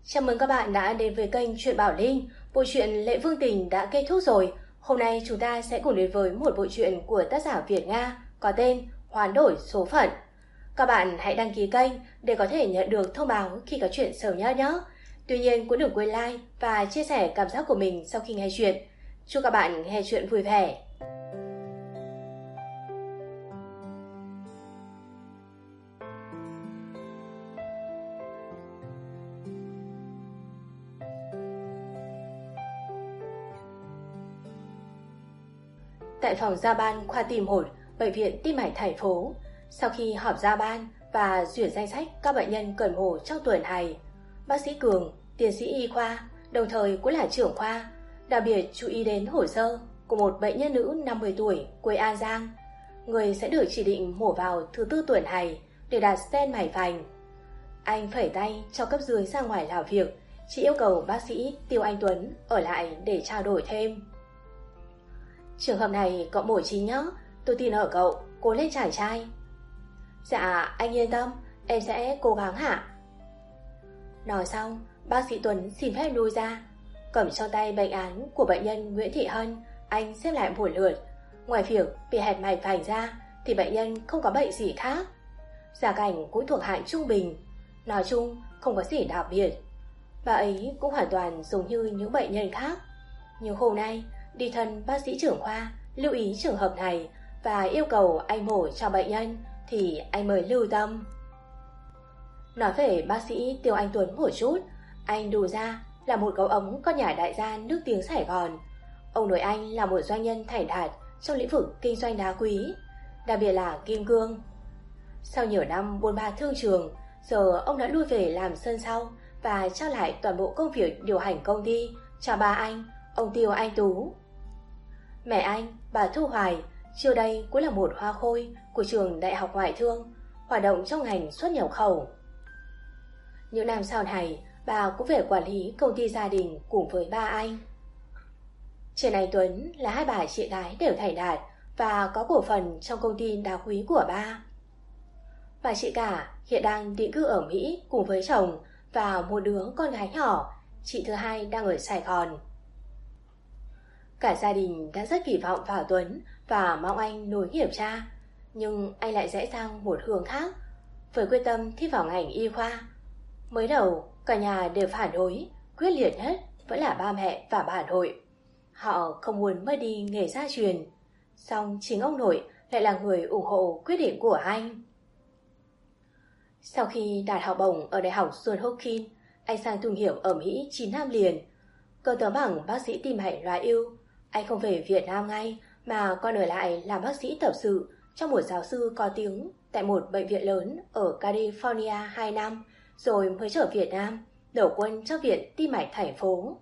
Chào mừng các bạn đã đến với kênh Truyện Bảo Linh. Bộ truyện Lệ Vương Tình đã kết thúc rồi. Hôm nay chúng ta sẽ cùng đến với một bộ truyện của tác giả Việt Nga có tên Hoán đổi số phận. Các bạn hãy đăng ký kênh để có thể nhận được thông báo khi có chuyện sớm nhất nhé. Tuy nhiên cũng đừng quên like và chia sẻ cảm giác của mình sau khi nghe chuyện. Chúc các bạn nghe chuyện vui vẻ. Tại phòng giao ban khoa tim 1, bệnh viện Tim mạch thành phố, sau khi họp giao ban và duyệt danh sách các bệnh nhân cần mổ trong tuần này, bác sĩ Cường, tiến sĩ y khoa, đồng thời cũng là trưởng khoa, đặc biệt chú ý đến hồ sơ của một bệnh nhân nữ 50 tuổi quê An Giang. Người sẽ được chỉ định mổ vào thứ tư tuần này để đặt stent mạch vành. Anh phẩy tay cho cấp dưới ra ngoài làm việc, chỉ yêu cầu bác sĩ Tiêu Anh Tuấn ở lại để trao đổi thêm. Trường hợp này cậu mổ chính nhé, tôi tin ở cậu, cố lên chàng trai. Dạ, anh yên tâm, em sẽ cố gắng hả? Nói xong, bác sĩ Tuấn xin phép lui ra, cầm trong tay bệnh án của bệnh nhân Nguyễn Thị Hân, anh xếp lại một lượt. Ngoài việc bị hẹp mạch vành ra thì bệnh nhân không có bệnh gì khác. Gia cảnh cũng thuộc hạng trung bình, nói chung không có gì đặc biệt. Bà ấy cũng hoàn toàn giống như những bệnh nhân khác. Nhưng hôm nay, đi thân bác sĩ trưởng khoa lưu ý trường hợp này và yêu cầu anh mổ cho bệnh nhân thì anh mới lưu tâm. Nói về bác sĩ Tiêu Anh Tuấn một chút, anh đủ ra là một gấu ống con nhà đại gia nước tiếng Sài Gòn. Ông nội anh là một doanh nhân thành đạt trong lĩnh vực kinh doanh đá quý, đặc biệt là kim cương. Sau nhiều năm buôn ba thương trường, giờ ông đã lui về làm sân sau và trao lại toàn bộ công việc điều hành công ty cho ba anh, ông Tiêu Anh Tú. Mẹ anh, bà Thu Hoài, trước đây cũng là một hoa khôi của trường Đại học Ngoại thương, hoạt động trong ngành xuất nhập khẩu. Những năm sau này, bà cũng về quản lý công ty gia đình cùng với ba anh. Trần Anh Tuấn là hai bà chị gái đều thành đạt và có cổ phần trong công ty đá quý của ba. Bà chị cả hiện đang định cư ở Mỹ cùng với chồng và một đứa con gái nhỏ, chị thứ hai đang ở Sài Gòn. Cả gia đình đã rất kỳ vọng vào Tuấn và mong anh nối nghiệp cha, nhưng anh lại rẽ sang một hướng khác, với quyết tâm thi vào ngành y khoa. Mới đầu, cả nhà đều phản đối, quyết liệt nhất vẫn là ba mẹ và bà nội. Họ không muốn mất đi nghề gia truyền, song chính ông nội lại là người ủng hộ quyết định của anh. Sau khi đạt học bổng ở Đại học Johns Hopkins, anh sang tu nghiệp ở Mỹ 9 năm liền. Có tấm bằng bác sĩ tim mạch loại ưu, anh không về Việt Nam ngay mà còn ở lại làm bác sĩ tập sự trong một giáo sư có tiếng tại một bệnh viện lớn ở California 2 năm, rồi mới trở Việt Nam, đầu quân cho viện tim mạch thành phố.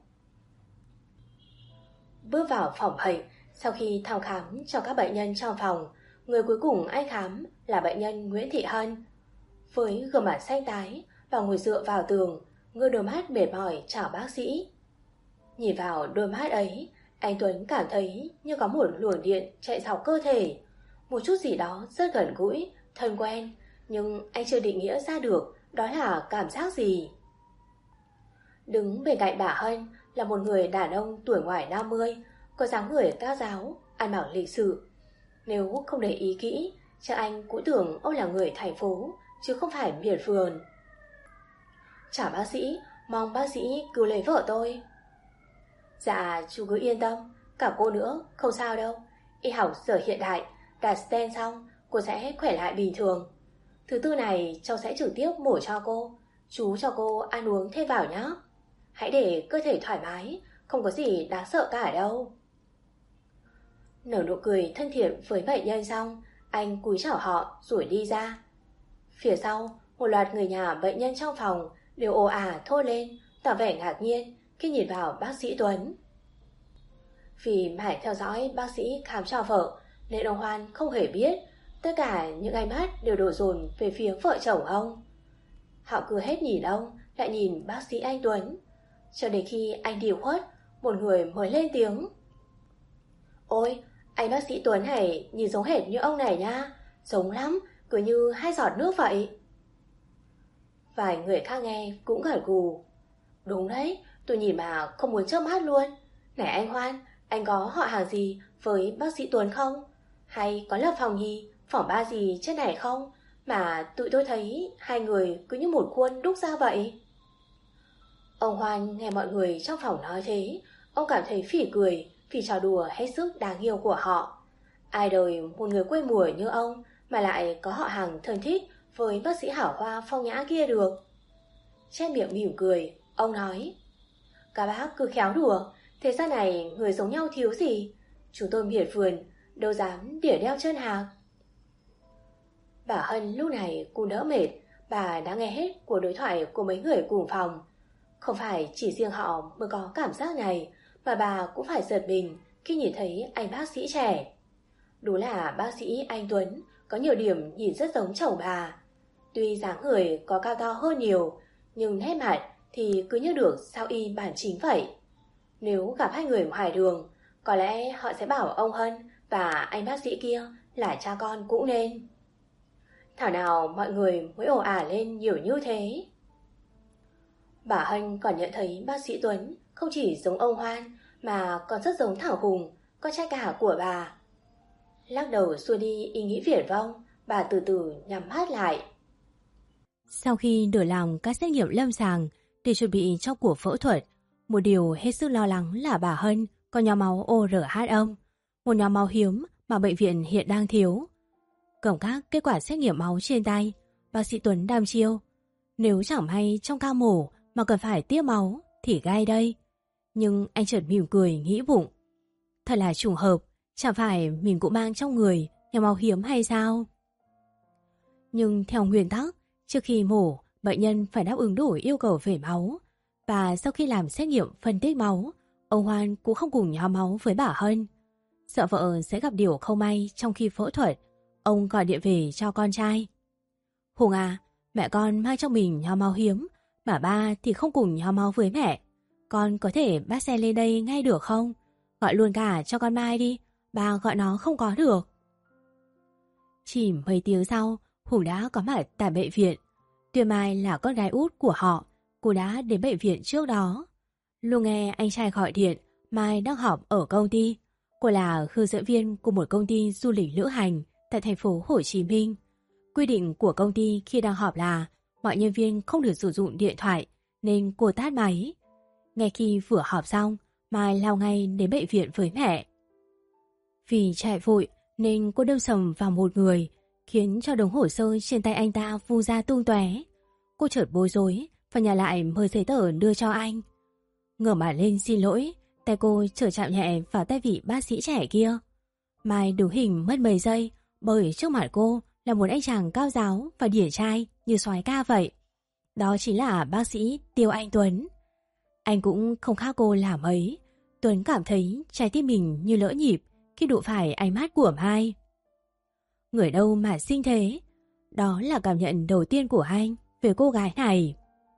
Bước vào phòng bệnh, sau khi thăm khám cho các bệnh nhân trong phòng, người cuối cùng anh khám là bệnh nhân Nguyễn Thị Hân. Với gương mặt xanh tái và ngồi dựa vào tường, ngơ đôi mắt mệt mỏi chào bác sĩ. Nhìn vào đôi mắt ấy, anh Tuấn cảm thấy như có một luồng điện chạy dọc cơ thể, một chút gì đó rất gần gũi, thân quen, nhưng anh chưa định nghĩa ra được đó là cảm giác gì. Đứng bên cạnh bà Hân là một người đàn ông tuổi ngoài 50, có dáng người cao giáo, ăn mặc lịch sự. Nếu không để ý kỹ, chắc anh cũng tưởng ông là người thành phố, chứ không phải miệt vườn. Chào bác sĩ, mong bác sĩ cứu lấy vợ tôi. Dạ, chú cứ yên tâm, cả cô nữa, không sao đâu. Y học giờ hiện đại, đặt stent xong, cô sẽ khỏe lại bình thường. Thứ tư này cháu sẽ trực tiếp mổ cho cô, chú cho cô ăn uống thêm vào nhé. Hãy để cơ thể thoải mái, không có gì đáng sợ cả đâu. Nở nụ cười thân thiện với bệnh nhân xong, anh cúi chào họ rồi đi ra. Phía sau, một loạt người nhà bệnh nhân trong phòng đều ồ ả thốt lên, tỏ vẻ ngạc nhiên khi nhìn vào bác sĩ Tuấn. Vì mãi theo dõi bác sĩ khám cho vợ nên ông Hoan không hề biết tất cả những ánh mắt đều đổ dồn về phía vợ chồng ông. Họ cứ hết nhìn ông lại nhìn bác sĩ anh Tuấn, cho đến khi anh điều khuất, một người mới lên tiếng. Ôi, anh bác sĩ Tuấn này nhìn giống hệt như ông này nha, giống lắm, cứ như hai giọt nước vậy. Vài người khác nghe cũng gật gù. Đúng đấy, tôi nhìn mà không muốn chớp mắt luôn. Này anh Hoan, anh có họ hàng gì với bác sĩ Tuấn không? Hay có lập phòng nhì, phòng ba gì trên này không? Mà tụi tôi thấy hai người cứ như một khuôn đúc ra vậy. Ông Hoan nghe mọi người trong phòng nói thế, ông cảm thấy phỉ cười vì trò đùa hết sức đáng yêu của họ. Ai đời một người quê mùa như ông mà lại có họ hàng thân thích với bác sĩ hảo hoa phong nhã kia được. Che miệng mỉm cười, ông nói: Các bác cứ khéo đùa, thế gian này người giống nhau thiếu gì? Chúng tôi miệt vườn, đâu dám đỉa đeo chân hạc. Bà Hân lúc này cũng đỡ mệt, bà đã nghe hết cuộc đối thoại của mấy người cùng phòng. Không phải chỉ riêng họ mới có cảm giác này, mà bà cũng phải giật mình khi nhìn thấy anh bác sĩ trẻ. Đúng là bác sĩ anh Tuấn có nhiều điểm nhìn rất giống chồng bà. Tuy dáng người có cao to hơn nhiều, nhưng nét mặt thì cứ như được sao y bản chính vậy. Nếu gặp hai người ngoài đường, có lẽ họ sẽ bảo ông Hân và anh bác sĩ kia là cha con cũng nên. Thảo nào mọi người mới ồ ả lên nhiều như thế. Bà Hân còn nhận thấy bác sĩ Tuấn không chỉ giống ông Hoan mà còn rất giống Thảo Hùng, con trai cả của bà. Lắc đầu xua đi ý nghĩ viển vông, bà từ từ nhắm mắt lại. Sau khi đổi lòng các xét nghiệm lâm sàng để chuẩn bị cho cuộc phẫu thuật, một điều hết sức lo lắng là bà Hân có nhóm máu ORH âm, một nhóm máu hiếm mà bệnh viện hiện đang thiếu. Cầm các kết quả xét nghiệm máu trên tay, bác sĩ Tuấn đăm chiêu: nếu chẳng may trong ca mổ mà cần phải tiếp máu thì gai đây. Nhưng anh chợt mỉm cười nghĩ bụng: thật là trùng hợp, chẳng phải mình cũng mang trong người nhóm máu hiếm hay sao? Nhưng theo nguyên tắc, trước khi mổ, bệnh nhân phải đáp ứng đủ yêu cầu về máu. Và sau khi làm xét nghiệm phân tích máu, ông Hoan cũng không cùng nhóm máu với bà Hân. Sợ vợ sẽ gặp điều không may trong khi phẫu thuật, ông gọi điện về cho con trai: Hùng à, mẹ con mang trong mình nhóm máu hiếm, bà ba thì không cùng nhóm máu với mẹ. Con có thể bắt xe lên đây ngay được không? Gọi luôn cả cho con Mai đi, bà gọi nó không có được. Chỉ mấy tiếng sau, Hùng đã có mặt tại bệnh viện. Tuyền Mai là con gái út của họ, cô đã đến bệnh viện trước đó. Luôn nghe anh trai gọi điện, Mai đang họp ở công ty. Cô là hướng dẫn viên của một công ty du lịch lữ hành tại thành phố Hồ Chí Minh. Quy định của công ty khi đang họp là mọi nhân viên không được sử dụng điện thoại, nên cô tắt máy. Ngay khi vừa họp xong, Mai lao ngay đến bệnh viện với mẹ. Vì chạy vội nên cô đâm sầm vào một người, khiến cho đống hồ sơ trên tay anh ta vu ra tung tóe. Cô chợt bối rối và nhặt lại mớ giấy tờ đưa cho anh. Ngửa mặt lên xin lỗi, tay cô chợt chạm nhẹ vào tay vị bác sĩ trẻ kia. Mai đứng hình mất mấy giây, bởi trước mặt cô là một anh chàng cao ráo và điển trai như soái ca vậy. Đó chính là bác sĩ Tiêu Anh Tuấn. Anh cũng không khác cô là mấy. Tuấn cảm thấy trái tim mình như lỡ nhịp khi đụng phải ánh mắt của Mai. Người đâu mà xinh thế? Đó là cảm nhận đầu tiên của anh về cô gái này.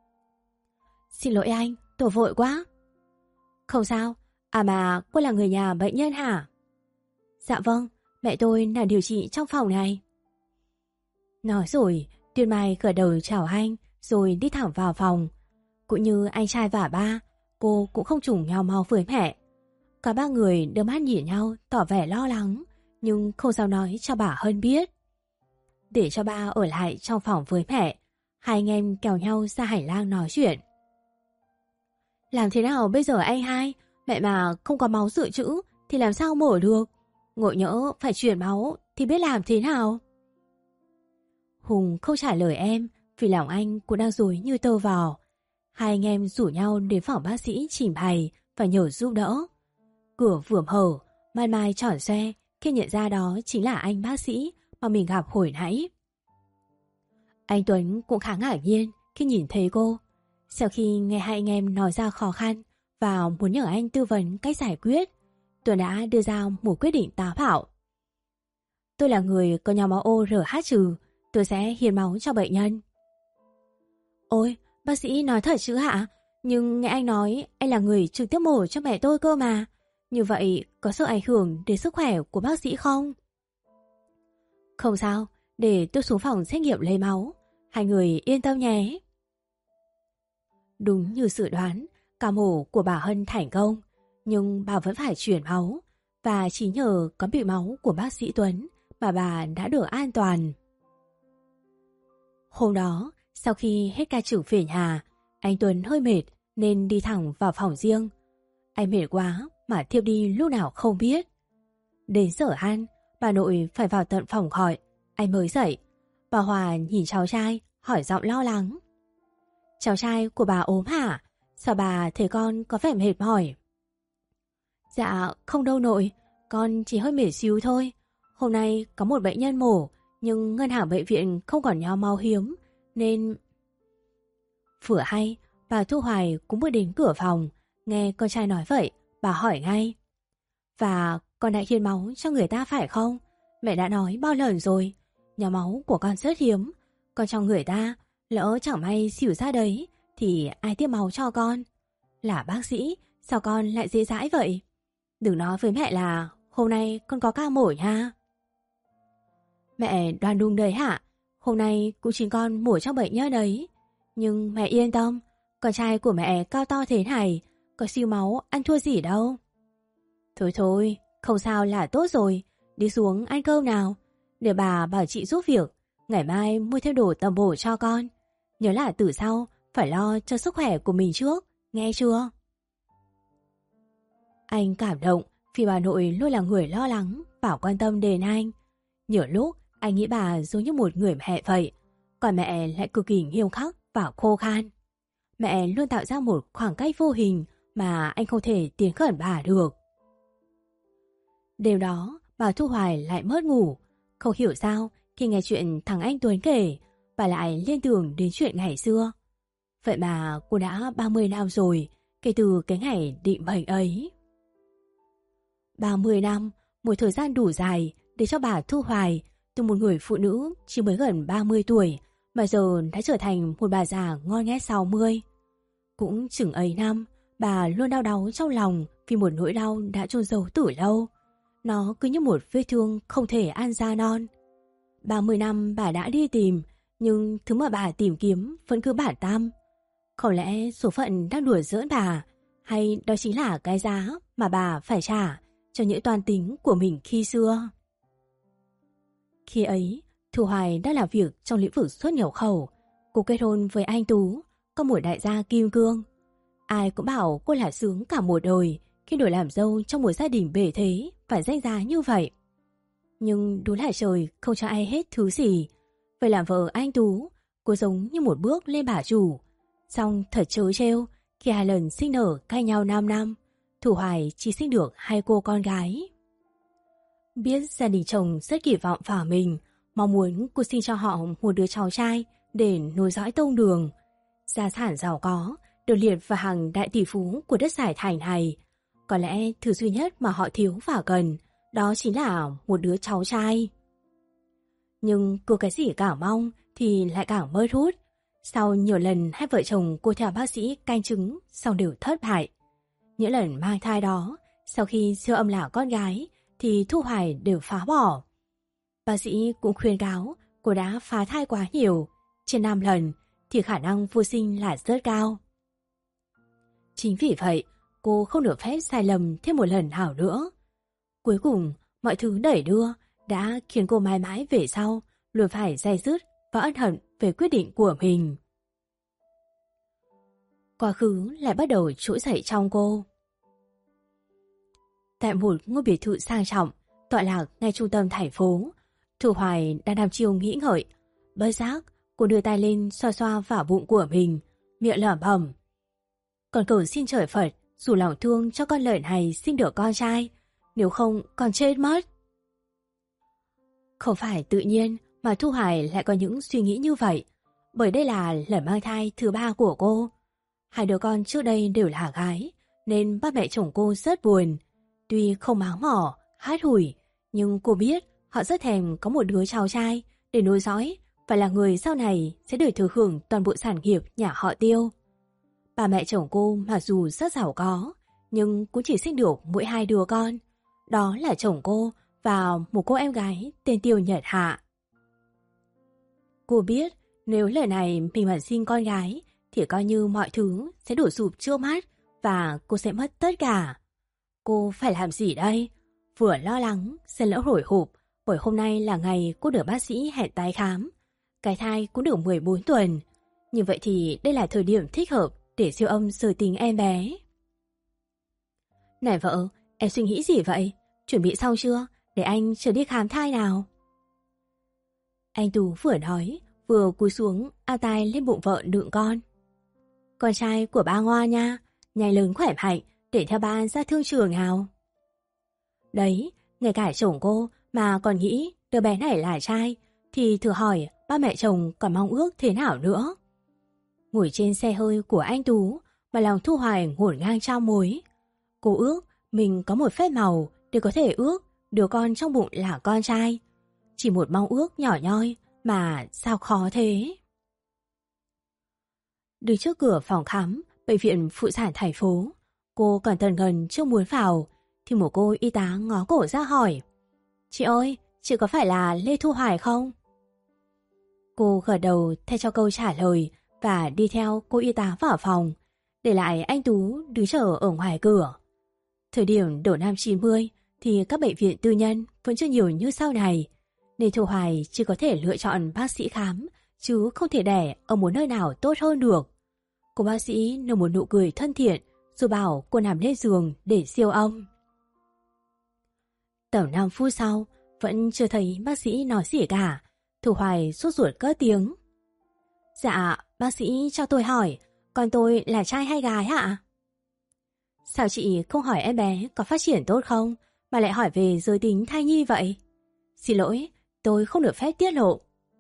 Xin lỗi anh, tôi vội quá. Không sao, à mà cô là người nhà bệnh nhân hả? Dạ vâng, mẹ tôi đang điều trị trong phòng này. Nói rồi, Tuyền Mai gật đầu chào anh rồi đi thẳng vào phòng. Cũng như anh trai và ba, cô cũng không trùng nhau máu với mẹ. Cả ba người đưa mắt nhìn nhau tỏ vẻ lo lắng, nhưng không sao nói cho bà Hân biết. Để cho ba ở lại trong phòng với mẹ, hai anh em kéo nhau ra hành lang nói chuyện. Làm thế nào bây giờ anh hai? Mẹ mà không có máu dự trữ thì làm sao mổ được? Ngộ nhỡ phải chuyển máu thì biết làm thế nào? Hùng không trả lời em vì lòng anh cũng đang rối như tơ vò. Hai anh em rủ nhau đến phòng bác sĩ trình bày và nhờ giúp đỡ. Cửa vừa mở, Mai Mai tròn xoe khi nhận ra đó chính là anh bác sĩ mà mình gặp hồi nãy. Anh Tuấn cũng khá ngạc nhiên khi nhìn thấy cô. Sau khi nghe hai anh em nói ra khó khăn và muốn nhờ anh tư vấn cách giải quyết, Tuấn đã đưa ra một quyết định táo bạo. Tôi là người có nhóm máu ORH trừ, tôi sẽ hiến máu cho bệnh nhân. Ôi, bác sĩ nói thật chứ hả? Nhưng nghe anh nói anh là người trực tiếp mổ cho mẹ tôi cơ mà. Như vậy có sợ ảnh hưởng đến sức khỏe của bác sĩ không? Không sao, để tôi xuống phòng xét nghiệm lấy máu. Hai người yên tâm nhé. Đúng như dự đoán, ca mổ của bà Hân thành công, nhưng bà vẫn phải chuyển máu, và chỉ nhờ có bị máu của bác sĩ Tuấn mà bà đã được an toàn. Hôm đó, sau khi hết ca trực về nhà, anh Tuấn hơi mệt nên đi thẳng vào phòng riêng. Anh mệt quá mà thiếp đi lúc nào không biết. Đến giờ ăn, bà nội phải vào tận phòng gọi, anh mới dậy. Bà Hòa nhìn cháu trai, hỏi giọng lo lắng. Cháu trai của bà ốm hả? Sao bà thấy con có vẻ mệt mỏi? Dạ không đâu nội, con chỉ hơi mệt xíu thôi. Hôm nay có một bệnh nhân mổ, nhưng ngân hàng bệnh viện không còn nhóm máu hiếm, nên... Vừa hay, bà Thu Hoài cũng bước đến cửa phòng, nghe con trai nói vậy, bà hỏi ngay. Và con đã hiến máu cho người ta phải không? Mẹ đã nói bao lần rồi, nhóm máu của con rất hiếm, con cho người ta, lỡ chẳng may xỉu ra đấy, thì ai tiếp máu cho con? Là bác sĩ, sao con lại dễ dãi vậy? Đừng nói với mẹ là hôm nay con có ca mổ nha. Mẹ đoán đúng đấy hả? Hôm nay cũng chính con mổ cho bệnh nhân đấy. Nhưng mẹ yên tâm, con trai của mẹ cao to thế này, có siêu máu ăn thua gì đâu. Thôi thôi, không sao là tốt rồi, đi xuống ăn cơm nào. Để bà bảo chị giúp việc, ngày mai mua thêm đồ tầm bổ cho con. Nhớ là từ sau phải lo cho sức khỏe của mình trước, nghe chưa? Anh cảm động vì bà nội luôn là người lo lắng và quan tâm đến anh. Nhiều lúc anh nghĩ bà giống như một người mẹ vậy, còn mẹ lại cực kỳ nghiêm khắc và khô khan. Mẹ luôn tạo ra một khoảng cách vô hình mà anh không thể tiến gần bà được. Đêm đó, bà Thu Hoài lại mất ngủ. Không hiểu sao, khi nghe chuyện thằng anh Tuấn kể, bà lại liên tưởng đến chuyện ngày xưa. Vậy mà cô đã 30 năm rồi, kể từ cái ngày định mệnh ấy. 30 năm, một thời gian đủ dài để cho bà Thu Hoài, từ một người phụ nữ chỉ mới gần 30 tuổi, mà giờ đã trở thành một bà già ngon nghét 60. Cũng chừng ấy năm, bà luôn đau đáu trong lòng vì một nỗi đau đã chôn giấu từ lâu. Nó cứ như một vết thương không thể ăn ra non. 30 năm bà đã đi tìm, nhưng thứ mà bà tìm kiếm vẫn cứ bản tăm. Không lẽ số phận đang đùa giỡn bà, hay đó chính là cái giá mà bà phải trả cho những toan tính của mình khi xưa? Khi ấy, Thu Hoài đã làm việc trong lĩnh vực xuất nhập khẩu. Cô kết hôn với anh Tú, có một đại gia kim cương. Ai cũng bảo cô là sướng cả một đời khi đổi làm dâu trong một gia đình bề thế và danh giá như vậy. Nhưng đúng là trời không cho ai hết thứ gì. Vậy làm vợ anh Tú, cô giống như một bước lên bà chủ. Xong thật trớ trêu, khi 2 lần sinh nở cách nhau 5 năm, Thu Hoài chỉ sinh được 2 cô con gái. Biết gia đình chồng rất kỳ vọng vào mình, mong muốn cô sinh cho họ một đứa cháu trai để nối dõi tông đường. Gia sản giàu có, được liệt vào hàng đại tỷ phú của đất Sài Thành này. Có lẽ thứ duy nhất mà họ thiếu và cần, đó chính là một đứa cháu trai. Nhưng cô cái gì càng mong thì lại càng mơ hút. Sau nhiều lần hai vợ chồng cô theo bác sĩ canh chứng, xong đều thất bại. Những lần mang thai đó, sau khi siêu âm là con gái, thì Thu Hoài đều phá bỏ. Bác sĩ cũng khuyên cáo cô đã phá thai quá nhiều, trên 5 lần thì khả năng vô sinh là rất cao. Chính vì vậy, cô không được phép sai lầm thêm một lần nào nữa. Cuối cùng, mọi thứ đẩy đưa đã khiến cô mãi mãi về sau luôn phải day dứt và ân hận về quyết định của mình. Quá khứ lại bắt đầu trỗi dậy trong cô. Tại một ngôi biệt thự sang trọng, tọa lạc ngay trung tâm thành phố, Thu Hoài đang nằm chiều nghĩ ngợi. Bất giác, cô đưa tay lên xoa xoa vào bụng của mình, miệng lẩm bẩm: "Con cầu xin trời Phật dù lòng thương cho con lợn này sinh được con trai, nếu không con chết mất." Không phải tự nhiên mà Thu Hoài lại có những suy nghĩ như vậy, bởi đây là lần mang thai thứ 3 của cô. 2 đứa con trước đây đều là gái, nên ba mẹ chồng cô rất buồn. Tuy không máng mỏ, hát hủi, nhưng cô biết họ rất thèm có một đứa cháu trai để nối dõi và là người sau này sẽ được thừa hưởng toàn bộ sản nghiệp nhà họ Tiêu. Ba mẹ chồng cô mặc dù rất giàu có, nhưng cũng chỉ sinh được mỗi 2 đứa con. Đó là chồng cô và một cô em gái tên Tiêu Nhật Hạ. Cô biết nếu lần này mình mà sinh con gái thì coi như mọi thứ sẽ đổ sụp trước mắt và cô sẽ mất tất cả. Cô phải làm gì đây? Vừa lo lắng, xen lẫn hồi hộp, bởi hôm nay là ngày cô được bác sĩ hẹn tái khám. Cái thai cũng được 14 tuần. Như vậy thì đây là thời điểm thích hợp để siêu âm giới tính em bé. Này vợ, em suy nghĩ gì vậy? Chuẩn bị xong chưa? Để anh trở đi khám thai nào. Anh Tú vừa nói, vừa cúi xuống ao tay lên bụng vợ đựng con. Con trai của ba ngoan nha, nhanh lớn khỏe mạnh để theo ba ra thương trường nào. Đấy, ngay cả chồng cô mà còn nghĩ đứa bé này là trai, thì thử hỏi ba mẹ chồng còn mong ước thế nào nữa. Ngồi trên xe hơi của anh Tú mà lòng Thu Hoài ngổn ngang trong mối. Cô ước mình có một phép màu để có thể ước đứa con trong bụng là con trai. Chỉ một mong ước nhỏ nhoi mà sao khó thế. Đứng trước cửa phòng khám bệnh viện phụ sản thành phố, cô còn tần ngần chưa muốn vào thì một cô y tá ngó cổ ra hỏi: "Chị ơi, chị có phải là Lê Thu Hoài không?" Cô gật đầu thay cho câu trả lời và đi theo cô y tá vào phòng, để lại anh Tú đứng chờ ở ngoài cửa. Thời điểm đầu năm 90 thì các bệnh viện tư nhân vẫn chưa nhiều như sau này, nên Thu Hoài chỉ có thể lựa chọn bác sĩ khám, chứ không thể đẻ ở một nơi nào tốt hơn được. Cô bác sĩ nở một nụ cười thân thiện rồi bảo cô nằm lên giường để siêu âm. Tầm 5 phút sau, vẫn chưa thấy bác sĩ nói gì cả. Thu Hoài sốt ruột cất tiếng: "Dạ, bác sĩ cho tôi hỏi, con tôi là trai hay gái ạ?" "Sao chị không hỏi em bé có phát triển tốt không, mà lại hỏi về giới tính thai nhi vậy?" "Xin lỗi, tôi không được phép tiết lộ."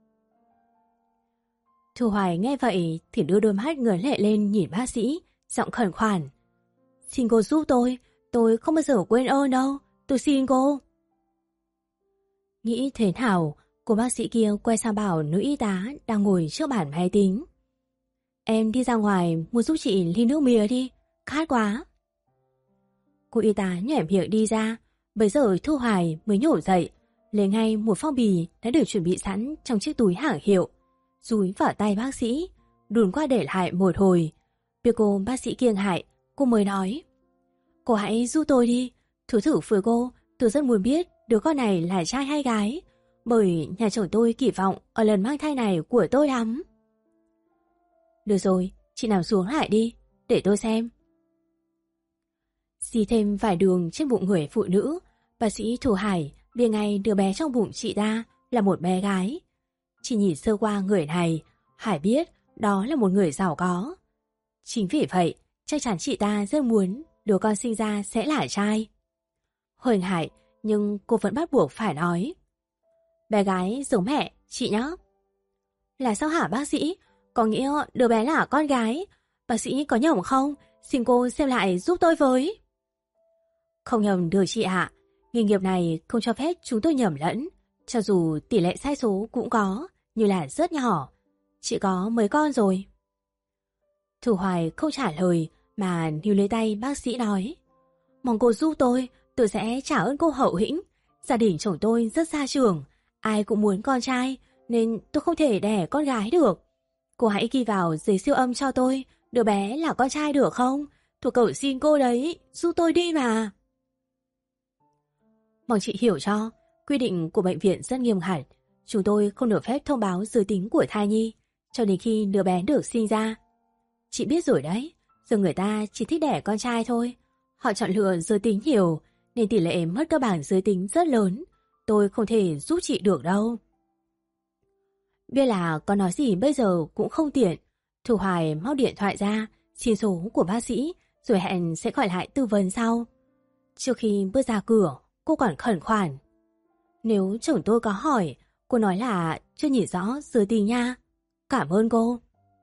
Thu Hoài nghe vậy thì đưa đôi mắt ngấn lệ lên nhìn bác sĩ, giọng khẩn khoản: "Xin cô giúp tôi không bao giờ quên ơn đâu, tôi xin cô." Nghĩ thế nào, cô bác sĩ kia quay sang bảo nữ y tá đang ngồi trước bàn máy tính: "Em đi ra ngoài mua giúp chị ly nước mía đi, khát quá." Cô y tá nhếch miệng đi ra. Bây giờ Thu Hoài mới nhổ dậy, lấy ngay một phong bì đã được chuẩn bị sẵn trong chiếc túi hàng hiệu, dúi vào tay bác sĩ, đùn qua để lại một hồi. Biết cô bác sĩ kiêng hại, cô mới nói: "Cô hãy giúp tôi đi, thú thử với cô, tôi rất muốn biết đứa con này là trai hay gái, bởi nhà chồng tôi kỳ vọng ở lần mang thai này của tôi lắm." "Được rồi, chị nằm xuống lại đi, để tôi xem." Xì thêm vài đường trên bụng người phụ nữ, bác sĩ Thu Hải biết ngay đứa bé trong bụng chị ta là một bé gái. Chỉ nhìn sơ qua người này, Hải biết đó là một người giàu có. Chính vì vậy, chắc chắn chị ta rất muốn đứa con sinh ra sẽ là trai. Hơn Hải, nhưng cô vẫn bắt buộc phải nói: "Bé gái giống mẹ, chị nhé." "Là sao hả bác sĩ? Có nghĩa đứa bé là con gái. Bác sĩ có nhầm không? Xin cô xem lại giúp tôi với." "Không nhầm được chị ạ. Nghề nghiệp này không cho phép chúng tôi nhầm lẫn. Cho dù tỷ lệ sai số cũng có, nhưng là rất nhỏ. Chị có mấy con rồi?" Thu Hoài không trả lời mà níu lấy tay bác sĩ nói: "Mong cô giúp tôi sẽ trả ơn cô hậu hĩnh. Gia đình chồng tôi rất gia trưởng, ai cũng muốn con trai, nên tôi không thể đẻ con gái được. Cô hãy ghi vào giấy siêu âm cho tôi đứa bé là con trai được không? Tôi cầu xin cô đấy, giúp tôi đi mà." "Mong chị hiểu cho, quy định của bệnh viện rất nghiêm khắc. Chúng tôi không được phép thông báo giới tính của thai nhi cho đến khi đứa bé được sinh ra. Chị biết rồi đấy, giờ người ta chỉ thích đẻ con trai thôi. Họ chọn lựa giới tính nhiều, nên tỷ lệ mất cơ bản giới tính rất lớn. Tôi không thể giúp chị được đâu." Biết là có nói gì bây giờ cũng không tiện, Thu Hoài móc điện thoại ra, xin số của bác sĩ, rồi hẹn sẽ gọi lại tư vấn sau. Trước khi bước ra cửa, cô còn khẩn khoản: "Nếu chồng tôi có hỏi, cô nói là chưa nhìn rõ giới tính nha. Cảm ơn cô."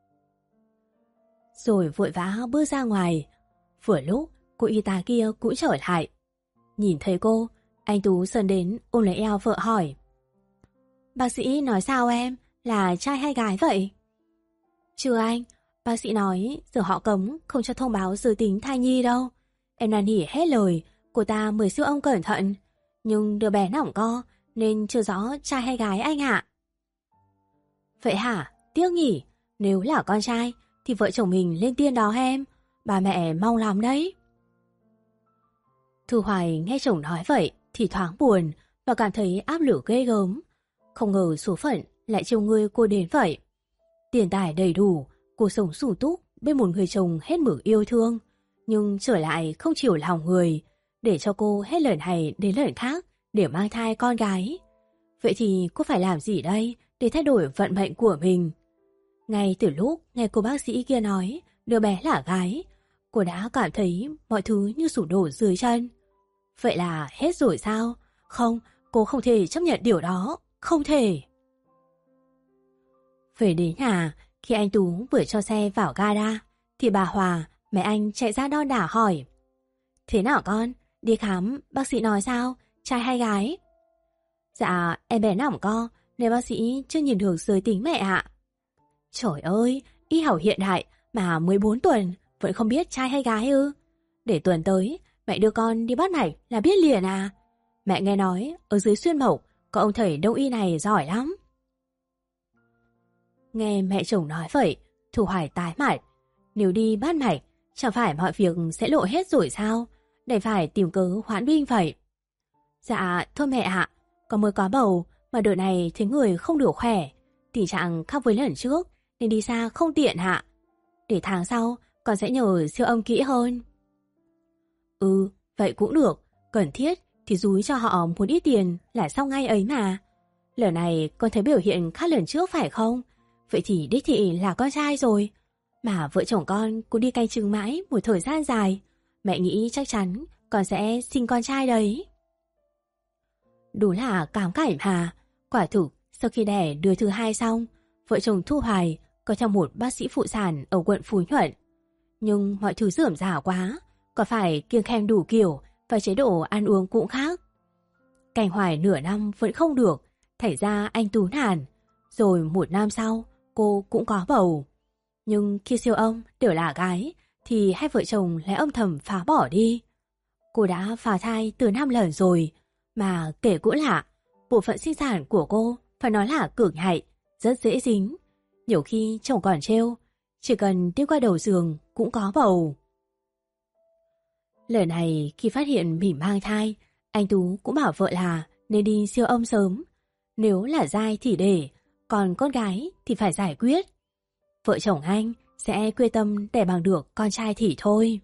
Rồi vội vã bước ra ngoài. Vừa lúc cô y tá kia cũng trở lại. Nhìn thấy cô, anh Tú sần đến ôm lấy eo vợ hỏi: "Bác sĩ nói sao em? Là trai hay gái vậy?" "Chưa anh, bác sĩ nói giờ họ cấm không cho thông báo giới tính thai nhi đâu. Em năn nỉ hết lời, cô ta mới siêu âm cẩn thận. Nhưng đứa bé nỏng co nên chưa rõ trai hay gái anh ạ." "Vậy hả? Tiếc nhỉ. Nếu là con trai thì vợ chồng mình lên tiên đó em. Bà mẹ mong lắm đấy. Thu Hoài nghe chồng nói vậy thì thoáng buồn và cảm thấy áp lực ghê gớm. Không ngờ số phận lại trêu người cô đến vậy. Tiền tài đầy đủ, cuộc sống sung túc bên một người chồng hết mực yêu thương, nhưng trở lại không chiều lòng người, để cho cô hết lần này đến lần khác để mang thai con gái. Vậy thì cô phải làm gì đây để thay đổi vận mệnh của mình? Ngay từ lúc nghe cô bác sĩ kia nói đứa bé là gái, cô đã cảm thấy mọi thứ như sụp đổ dưới chân. Vậy là hết rồi sao? Không, cô không thể chấp nhận điều đó, không thể. Về đến nhà, khi anh Tú vừa cho xe vào gara, thì bà Hòa, mẹ anh chạy ra đon đả hỏi. Thế nào con? Đi khám, bác sĩ nói sao? Trai hay gái? Dạ, em bé nỏng co, nên bác sĩ chưa nhìn được giới tính mẹ ạ. Trời ơi, y học hiện đại mà 14 tuần vẫn không biết trai hay gái ư? Để tuần tới, mẹ đưa con đi bắt mạch là biết liền à? Mẹ nghe nói ở dưới Xuyên Mộc có ông thầy đông y này giỏi lắm. Nghe mẹ chồng nói vậy, Thu Hoài tái mặt. Nếu đi bắt mạch, chẳng phải mọi việc sẽ lộ hết rồi sao? Để phải tìm cớ hoãn binh vậy. Dạ, thôi mẹ ạ, con mới có bầu mà đợt này thấy người không được khỏe. Tình trạng khác với lần trước nên đi xa không tiện hạ. Để tháng sau con sẽ nhờ siêu âm kỹ hơn. Vậy cũng được. Cần thiết thì dúi cho họ một ít tiền là xong ngay ấy mà. Lần này con thấy biểu hiện khác lần trước phải không? Vậy thì đích thị là con trai rồi. Mà vợ chồng con cũng đi canh chừng mãi một thời gian dài. Mẹ nghĩ chắc chắn con sẽ sinh con trai đấy. Đúng là cảm cảnh mà. Quả thực sau khi đẻ đứa thứ hai xong, vợ chồng Thu Hoài có theo một bác sĩ phụ sản ở quận Phú Nhuận. Nhưng mọi thứ rườm rà quá, có phải kiêng khem đủ kiểu và chế độ ăn uống cũng khác. Canh hoài nửa năm vẫn không được, thành ra anh Tú nản. Rồi một năm sau, cô cũng có bầu. Nhưng khi siêu âm đều là gái, thì hai vợ chồng lại âm thầm phá bỏ đi. Cô đã phá thai từ 5 lần rồi, mà kể cũng lạ, bộ phận sinh sản của cô phải nói là cực nhạy, rất dễ dính. Nhiều khi chồng còn trêu, chỉ cần đi qua đầu giường cũng có bầu. Lần này khi phát hiện mình mang thai, anh Tú cũng bảo vợ là nên đi siêu âm sớm. Nếu là dai thì để, còn con gái thì phải giải quyết. Vợ chồng anh sẽ quyết tâm để bằng được con trai thì thôi.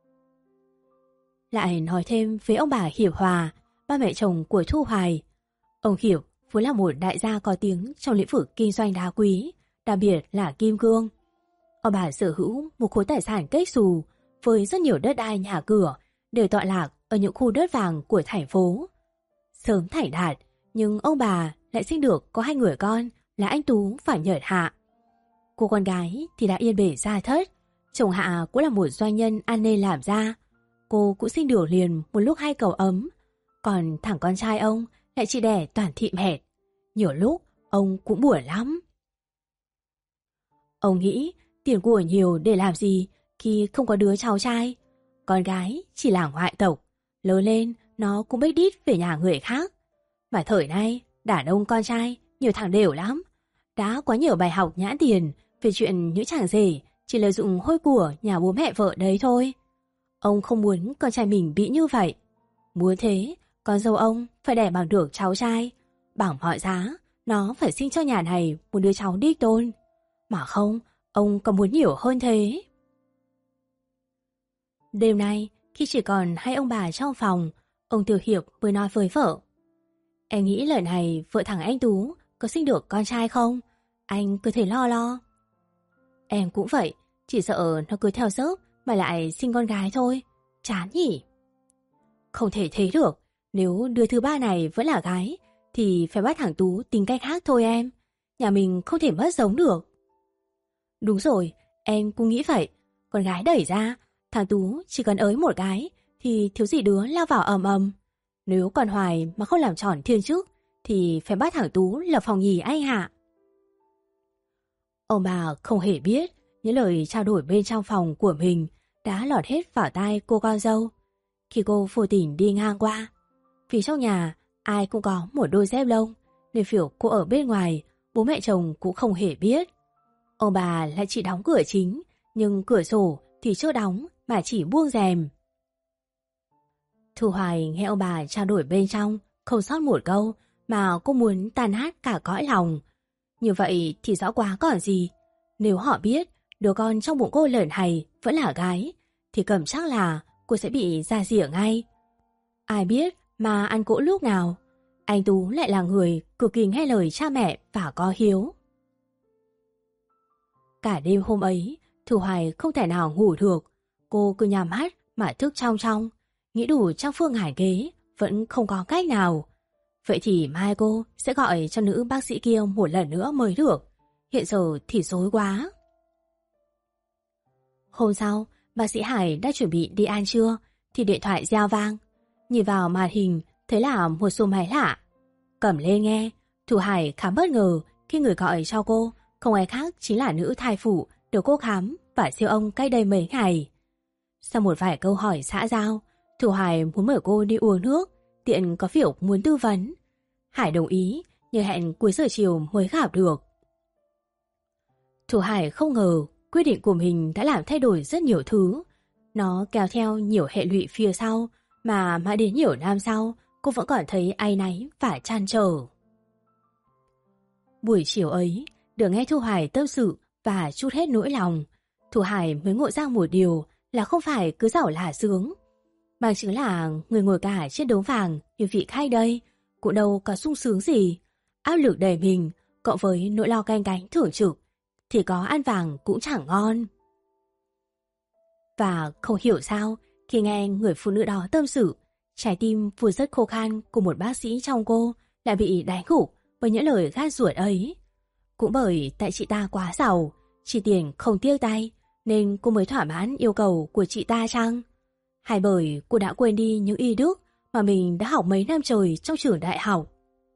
Lại nói thêm với ông bà Hiệp Hòa, ba mẹ chồng của Thu Hoài. Ông Hiệp vốn là một đại gia có tiếng trong lĩnh vực kinh doanh đá quý, đặc biệt là kim cương. Ông bà sở hữu một khối tài sản kết xù với rất nhiều đất đai nhà cửa, đều tọa lạc ở những khu đất vàng của thành phố. Sớm thành đạt, nhưng ông bà lại sinh được có 2 người con là anh Tú và Nhật Hạ. Cô con gái thì đã yên bề gia thất, chồng Hạ cũng là một doanh nhân ăn nên làm ra. Cô cũng sinh được liền một lúc 2 cậu ấm, còn thằng con trai ông lại chỉ đẻ toàn thị mệt. Nhiều lúc ông cũng buồn lắm. Ông nghĩ tiền của nhiều để làm gì khi không có đứa cháu trai. Con gái chỉ là ngoại tộc, lớn lên nó cũng bếch đít về nhà người khác. Mà thời nay đàn ông con trai nhiều thằng đều lắm. Đã quá nhiều bài học nhãn tiền về chuyện những chàng rể chỉ lợi dụng hôi của nhà bố mẹ vợ đấy thôi. Ông không muốn con trai mình bị như vậy. Muốn thế, con dâu ông phải đẻ bằng được cháu trai. Bằng mọi giá, nó phải sinh cho nhà này một đứa cháu đích tôn. Mà không, ông còn muốn nhiều hơn thế. Đêm nay, khi chỉ còn 2 ông bà trong phòng, ông Tiểu Hiệp mới nói với vợ. Em nghĩ lần này vợ thằng anh Tú có sinh được con trai không? Anh cứ thể lo. Em cũng vậy, chỉ sợ nó cứ theo dớp mà lại sinh con gái thôi. Chán nhỉ? Không thể thế được, nếu đứa thứ ba này vẫn là gái thì phải bắt thằng Tú tính cách khác thôi em. Nhà mình không thể mất giống được. Đúng rồi, em cũng nghĩ vậy. Con gái đẩy ra, thằng Tú chỉ cần ới một cái thì thiếu gì đứa lao vào ầm ầm. Nếu còn hoài mà không làm tròn thiên chức thì phải bắt thằng Tú lập phòng nhì anh Hạ. Ông bà không hề biết những lời trao đổi bên trong phòng của mình đã lọt hết vào tai cô con dâu khi cô vô tình đi ngang qua. Vì trong nhà ai cũng có một đôi dép lông nên việc cô ở bên ngoài bố mẹ chồng cũng không hề biết. Ông bà lại chỉ đóng cửa chính nhưng cửa sổ thì chưa đóng mà chỉ buông rèm. Thu Hoài nghe ông bà trao đổi bên trong, không sót một câu mà cô muốn tan nát cả cõi lòng. Như vậy thì rõ quá còn gì. Nếu họ biết đứa con trong bụng cô lợn hay vẫn là gái, thì cầm chắc là cô sẽ bị ra rỉa ngay. Ai biết mà ăn cỗ lúc nào. Anh Tú lại là người cực kỳ nghe lời cha mẹ và có hiếu. Cả đêm hôm ấy, Thu Hoài không thể nào ngủ được. Cô cứ nhắm mắt mà thức trong trong, nghĩ đủ trăm phương ngàn kế, vẫn không có cách nào. Vậy thì mai cô sẽ gọi cho nữ bác sĩ kia một lần nữa mới được. Hiện giờ thì rối quá. Hôm sau, bác sĩ Hải đã chuẩn bị đi ăn trưa thì điện thoại reo vang. Nhìn vào màn hình thấy là một số máy lạ. Cầm lên nghe, Thu Hải khá bất ngờ khi người gọi cho cô không ai khác chính là nữ thai phụ được cô khám và siêu âm cách đây mấy ngày. Sau một vài câu hỏi xã giao, Thu Hải muốn mời cô đi uống nước, tiện có việc muốn tư vấn. Hải đồng ý, nhưng hẹn cuối giờ chiều mới gặp được. Thu Hải không ngờ quyết định của mình đã làm thay đổi rất nhiều thứ. Nó kéo theo nhiều hệ lụy phía sau mà mãi đến nhiều năm sau cô vẫn còn thấy áy náy và trăn trở. Buổi chiều ấy, được nghe Thu Hải tâm sự và trút hết nỗi lòng, Thu Hải mới ngộ ra một điều là không phải cứ giàu là sướng. Bằng chứng là người ngồi cả trên đống vàng như vị khách đây cũng đâu có sung sướng gì. Áp lực đầy mình cộng với nỗi lo canh cánh thường trực thì có ăn vàng cũng chẳng ngon. Và không hiểu sao khi nghe người phụ nữ đó tâm sự, trái tim vừa rất khô khan của một bác sĩ trong cô lại bị đánh gục với những lời gắt ruột ấy. Cũng bởi tại chị ta quá giàu, chi tiền không tiếc tay nên cô mới thỏa mãn yêu cầu của chị ta chăng? Hay bởi cô đã quên đi những y đức mà mình đã học mấy năm trời trong trường đại học?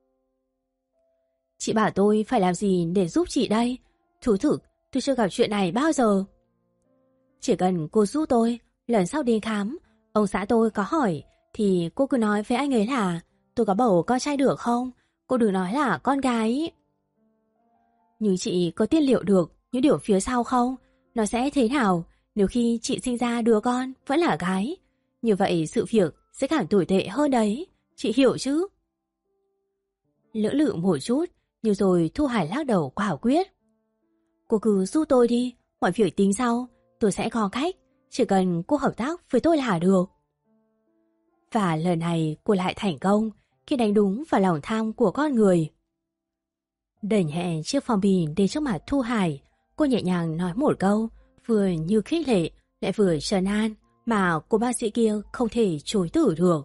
Chị bảo tôi phải làm gì để giúp chị đây? Thú thực, tôi chưa gặp chuyện này bao giờ. Chỉ cần cô giúp tôi, lần sau đi khám, ông xã tôi có hỏi thì cô cứ nói với anh ấy là tôi có bầu con trai được không? Cô đừng nói là con gái. Nhưng chị có tiết liệu được những điều phía sau không? Nó sẽ thế nào nếu khi chị sinh ra đứa con vẫn là gái? Như vậy sự việc sẽ càng tồi tệ hơn đấy. Chị hiểu chứ? Lưỡng lự một chút, nhưng rồi Thu Hải lắc đầu quả quyết. Cô cứ giúp tôi đi, mọi việc tính sau, tôi sẽ có cách, chỉ cần cô hợp tác với tôi là được. Và lần này cô lại thành công khi đánh đúng vào lòng tham của con người. Đẩy nhẹ chiếc phong bì đến trước mặt Thu Hải, cô nhẹ nhàng nói một câu, vừa như khích lệ, lại vừa trấn an, mà cô bác sĩ kia không thể chối từ được.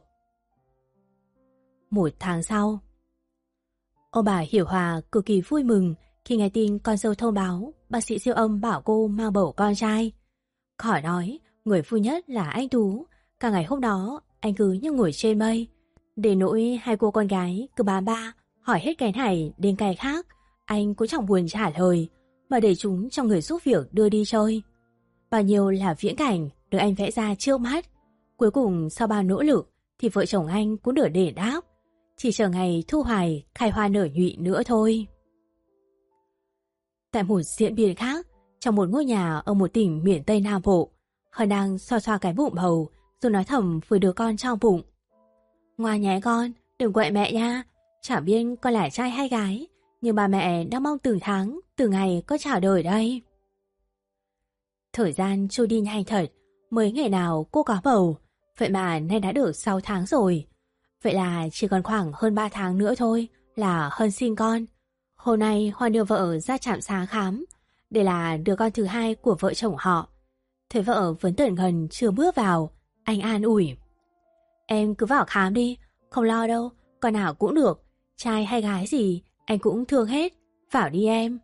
Một tháng sau, ông bà Hiểu Hòa cực kỳ vui mừng khi nghe tin con dâu thông báo bác sĩ siêu âm bảo cô mang bầu con trai. Khỏi nói, người vui nhất là anh Tú. Cả ngày hôm đó, anh cứ như ngồi trên mây. Để nỗi hai cô con gái cứ bám ba, hỏi hết cái này đến cái khác, anh cũng chẳng buồn trả lời, mà để chúng cho người giúp việc đưa đi chơi. Bao nhiêu là viễn cảnh được anh vẽ ra trước mắt. Cuối cùng sau bao nỗ lực thì vợ chồng anh cũng được đền đáp. Chỉ chờ ngày Thu Hoài khai hoa nở nhụy nữa thôi. Tại một diễn biến khác, trong một ngôi nhà ở một tỉnh miền Tây Nam Bộ, Hân đang xoa xoa cái bụng bầu rồi nói thầm với đứa con trong bụng. Ngoan nhé con, đừng quậy mẹ nha. Chẳng biết con là trai hay gái, nhưng bà mẹ đang mong từng tháng, từng ngày có chào đời đây. Thời gian trôi đi nhanh thật, mới ngày nào cô có bầu, vậy mà nay đã được 6 tháng rồi. Vậy là chỉ còn khoảng hơn 3 tháng nữa thôi là Hân sinh con. Hôm nay Hoa đưa vợ ra trạm xá khám, để là đứa con thứ hai của vợ chồng họ. Thấy vợ vẫn tận gần chưa bước vào, anh an ủi. Em cứ vào khám đi, không lo đâu, con nào cũng được, trai hay gái gì, anh cũng thương hết, vào đi em.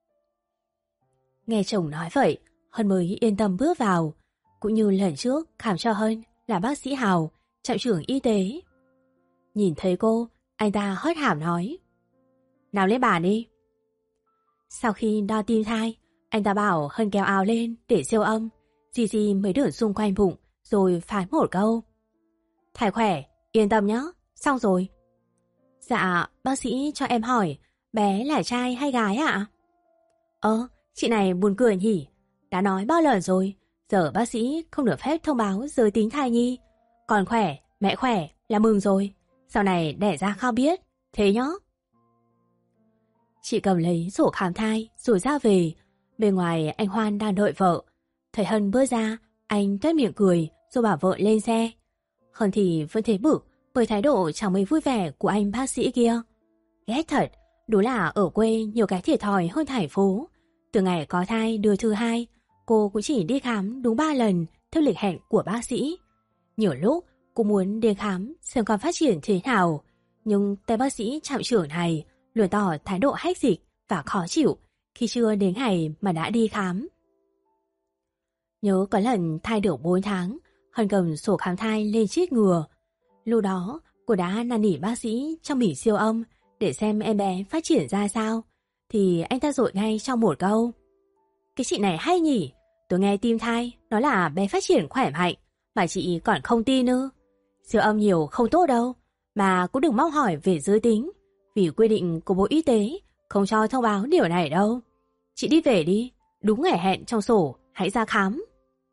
Nghe chồng nói vậy, Hân mới yên tâm bước vào, cũng như lần trước khám cho Hân là bác sĩ Hào, trạm trưởng y tế. Nhìn thấy cô, anh ta hớt hàm nói. Nào lên bàn đi. Sau khi đo tim thai, anh ta bảo Hân kéo áo lên để siêu âm, Gigi mới đỡ xung quanh bụng rồi phán một câu. Thai khỏe, yên tâm nhé, xong rồi. Dạ, bác sĩ cho em hỏi, bé là trai hay gái ạ? Chị này buồn cười nhỉ? Đã nói bao lần rồi, giờ bác sĩ không được phép thông báo giới tính thai nhi. Con khỏe, mẹ khỏe là mừng rồi. Sau này đẻ ra Khao biết, thế nhá. Chị cầm lấy sổ khám thai rồi ra về. Bên ngoài anh Hoan đang đợi vợ. Thấy Hân bước ra, anh tuét miệng cười rồi bảo vợ lên xe. Hân thì vẫn thấy bực bởi thái độ chẳng mấy vui vẻ của anh bác sĩ kia. Ghét thật, đúng là ở quê nhiều cái thiệt thòi hơn thành phố. Từ ngày có thai đứa thứ hai, cô cũng chỉ đi khám đúng 3 lần theo lịch hẹn của bác sĩ. Nhiều lúc cô muốn đi khám xem con phát triển thế nào, nhưng tay bác sĩ trạm trưởng này luôn tỏ thái độ hách dịch và khó chịu khi chưa đến ngày mà đã đi khám. Nhớ có lần thai được 4 tháng, Hân cầm sổ khám thai lên chích ngừa. Lúc đó cô đã năn nỉ bác sĩ trong bỉ siêu âm để xem em bé phát triển ra sao, thì anh ta dội ngay trong một câu: cái chị này hay nhỉ, tôi nghe tim thai nói là bé phát triển khỏe mạnh mà chị còn không tin ư? Siêu âm nhiều không tốt đâu, mà cũng đừng mong hỏi về giới tính, vì quy định của Bộ Y tế không cho thông báo điều này đâu. Chị đi về đi, đúng ngày hẹn trong sổ hãy ra khám.